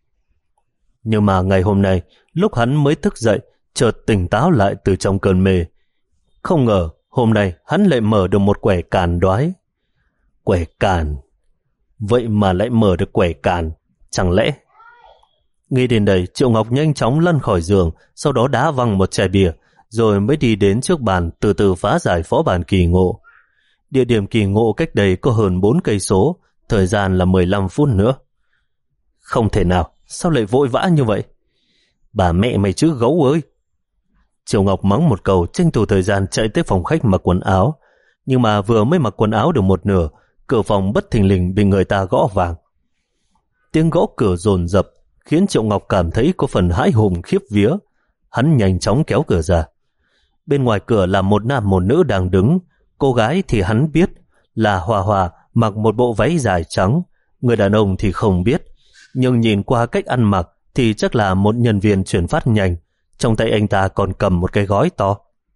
Nhưng mà ngày hôm nay, lúc hắn mới thức dậy, chợt tỉnh táo lại từ trong cơn mê. Không ngờ, Hôm nay hắn lại mở được một quẻ càn đoái. Quẻ càn? Vậy mà lại mở được quẻ càn? Chẳng lẽ... Nghĩ đến đây, Triệu Ngọc nhanh chóng lăn khỏi giường, sau đó đá văng một chai bia, rồi mới đi đến trước bàn từ từ phá giải phó bản kỳ ngộ. Địa điểm kỳ ngộ cách đây có hơn bốn cây số, thời gian là mười lăm phút nữa. Không thể nào, sao lại vội vã như vậy? Bà mẹ mày chứ gấu ơi! Triệu Ngọc mắng một câu, tranh thủ thời gian chạy tới phòng khách mặc quần áo. Nhưng mà vừa mới mặc quần áo được một nửa, cửa phòng bất thình lình bị người ta gõ vàng. Tiếng gõ cửa dồn dập khiến Triệu Ngọc cảm thấy có phần hãi hùng khiếp vía. Hắn nhanh chóng kéo cửa ra. Bên ngoài cửa là một nam một nữ đang đứng. Cô gái thì hắn biết là Hòa Hòa, mặc một bộ váy dài trắng. Người đàn ông thì không biết, nhưng nhìn qua cách ăn mặc thì chắc là một nhân viên chuyển phát nhanh. Trong tay anh ta còn cầm một cái gói to.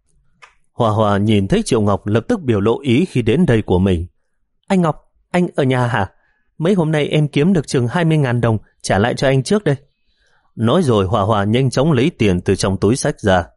Hòa Hòa nhìn thấy Triệu Ngọc lập tức biểu lộ ý khi đến đây của mình. Anh Ngọc, anh ở nhà hả? Mấy hôm nay em kiếm được chừng hai mươi ngàn đồng, trả lại cho anh trước đây. Nói rồi Hòa Hòa nhanh chóng lấy tiền từ trong túi xách ra.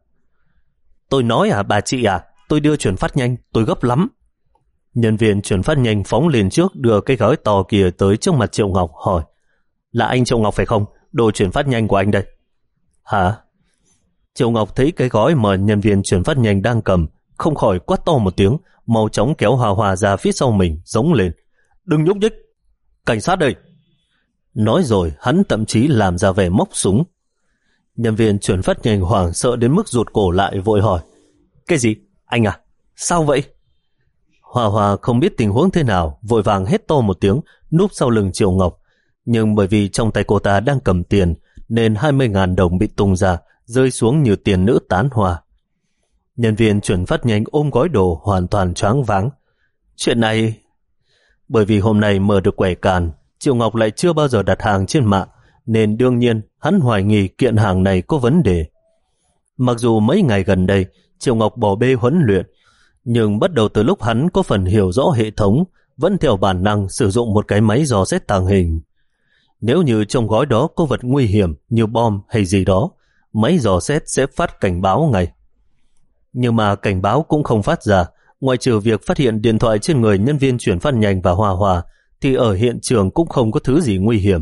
Tôi nói à bà chị à, tôi đưa chuyển phát nhanh, tôi gấp lắm. Nhân viên chuyển phát nhanh phóng lên trước đưa cái gói to kia tới trước mặt Triệu Ngọc hỏi. Là anh Triệu Ngọc phải không? Đồ chuyển phát nhanh của anh đây. Hả? Triệu Ngọc thấy cái gói mà nhân viên chuyển phát nhanh đang cầm, không khỏi quát to một tiếng, mau chóng kéo Hòa Hòa ra phía sau mình, giống lên. Đừng nhúc nhích! Cảnh sát đây! Nói rồi hắn thậm chí làm ra vẻ móc súng. Nhân viên chuyển phát nhanh hoảng sợ đến mức rụt cổ lại vội hỏi. Cái gì? Anh à? Sao vậy? Hòa Hòa không biết tình huống thế nào, vội vàng hét to một tiếng, núp sau lưng Triệu Ngọc. Nhưng bởi vì trong tay cô ta đang cầm tiền, nên hai mươi ngàn đồng bị tung ra, rơi xuống như tiền nữ tán hoa. Nhân viên chuyển phát nhanh ôm gói đồ hoàn toàn choáng váng. Chuyện này... Bởi vì hôm nay mở được quẻ càn, Triệu Ngọc lại chưa bao giờ đặt hàng trên mạng, nên đương nhiên hắn hoài nghi kiện hàng này có vấn đề. Mặc dù mấy ngày gần đây Triệu Ngọc bỏ bê huấn luyện, nhưng bắt đầu từ lúc hắn có phần hiểu rõ hệ thống, vẫn theo bản năng sử dụng một cái máy dò xét tàng hình. Nếu như trong gói đó có vật nguy hiểm như bom hay gì đó, máy dò xét sẽ phát cảnh báo ngay. Nhưng mà cảnh báo cũng không phát ra, ngoại trừ việc phát hiện điện thoại trên người nhân viên chuyển phát nhanh và Hòa Hòa, thì ở hiện trường cũng không có thứ gì nguy hiểm.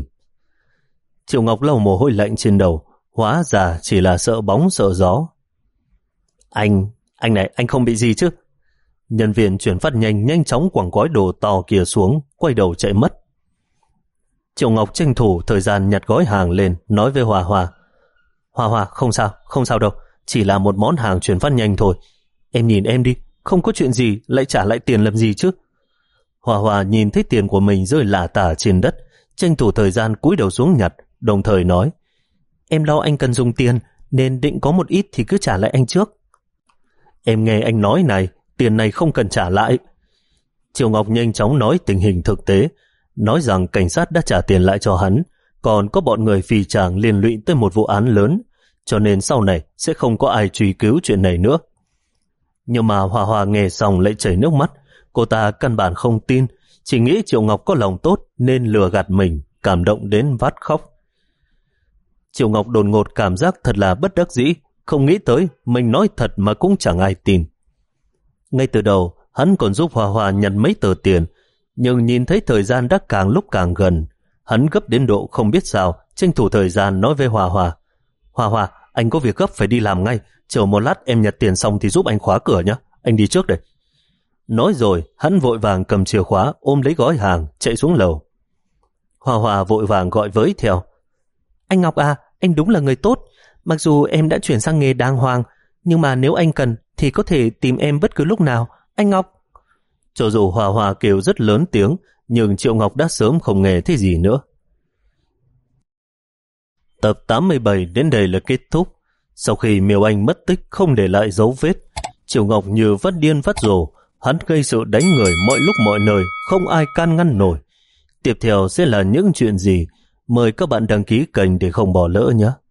Triệu Ngọc lau mồ hôi lạnh trên đầu, hóa ra chỉ là sợ bóng sợ gió. Anh, anh này, anh không bị gì chứ? Nhân viên chuyển phát nhanh nhanh chóng quẳng gói đồ to kia xuống, quay đầu chạy mất. Triệu Ngọc tranh thủ thời gian nhặt gói hàng lên, nói với Hòa Hòa. Hòa Hòa, không sao, không sao đâu, chỉ là một món hàng chuyển phát nhanh thôi. Em nhìn em đi, không có chuyện gì, lại trả lại tiền làm gì chứ? Hòa Hòa nhìn thấy tiền của mình rơi lả tả trên đất, tranh thủ thời gian cúi đầu xuống nhặt, đồng thời nói. Em lo anh cần dùng tiền, nên định có một ít thì cứ trả lại anh trước. Em nghe anh nói này, tiền này không cần trả lại. Triệu Ngọc nhanh chóng nói tình hình thực tế, nói rằng cảnh sát đã trả tiền lại cho hắn, còn có bọn người phì chàng liên lụy tới một vụ án lớn, cho nên sau này sẽ không có ai truy cứu chuyện này nữa. Nhưng mà Hòa Hòa nghe xong lại chảy nước mắt, cô ta căn bản không tin, chỉ nghĩ Triệu Ngọc có lòng tốt nên lừa gạt mình, cảm động đến vắt khóc. Triệu Ngọc đột ngột cảm giác thật là bất đắc dĩ, không nghĩ tới mình nói thật mà cũng chẳng ai tin. Ngay từ đầu, hắn còn giúp Hòa Hòa nhận mấy tờ tiền, nhưng nhìn thấy thời gian đã càng lúc càng gần, hắn gấp đến độ không biết sao, tranh thủ thời gian nói với Hòa Hòa. Hòa Hòa, anh có việc gấp phải đi làm ngay, chờ một lát em nhặt tiền xong thì giúp anh khóa cửa nhé, anh đi trước đây. Nói rồi, hắn vội vàng cầm chìa khóa, ôm lấy gói hàng, chạy xuống lầu. Hòa Hòa vội vàng gọi với theo. Anh Ngọc à, anh đúng là người tốt, mặc dù em đã chuyển sang nghề đàng hoàng, nhưng mà nếu anh cần thì có thể tìm em bất cứ lúc nào, anh Ngọc. Cho dù Hòa Hòa kêu rất lớn tiếng, nhưng Triệu Ngọc đã sớm không nghe thấy gì nữa. Tập tám mươi bảy đến đây là kết thúc. Sau khi Miêu Anh mất tích không để lại dấu vết, Triệu Ngọc như phát điên phát rồ, hắn gây sự đánh người mọi lúc mọi nơi, không ai can ngăn nổi. Tiếp theo sẽ là những chuyện gì? Mời các bạn đăng ký kênh để không bỏ lỡ nhé.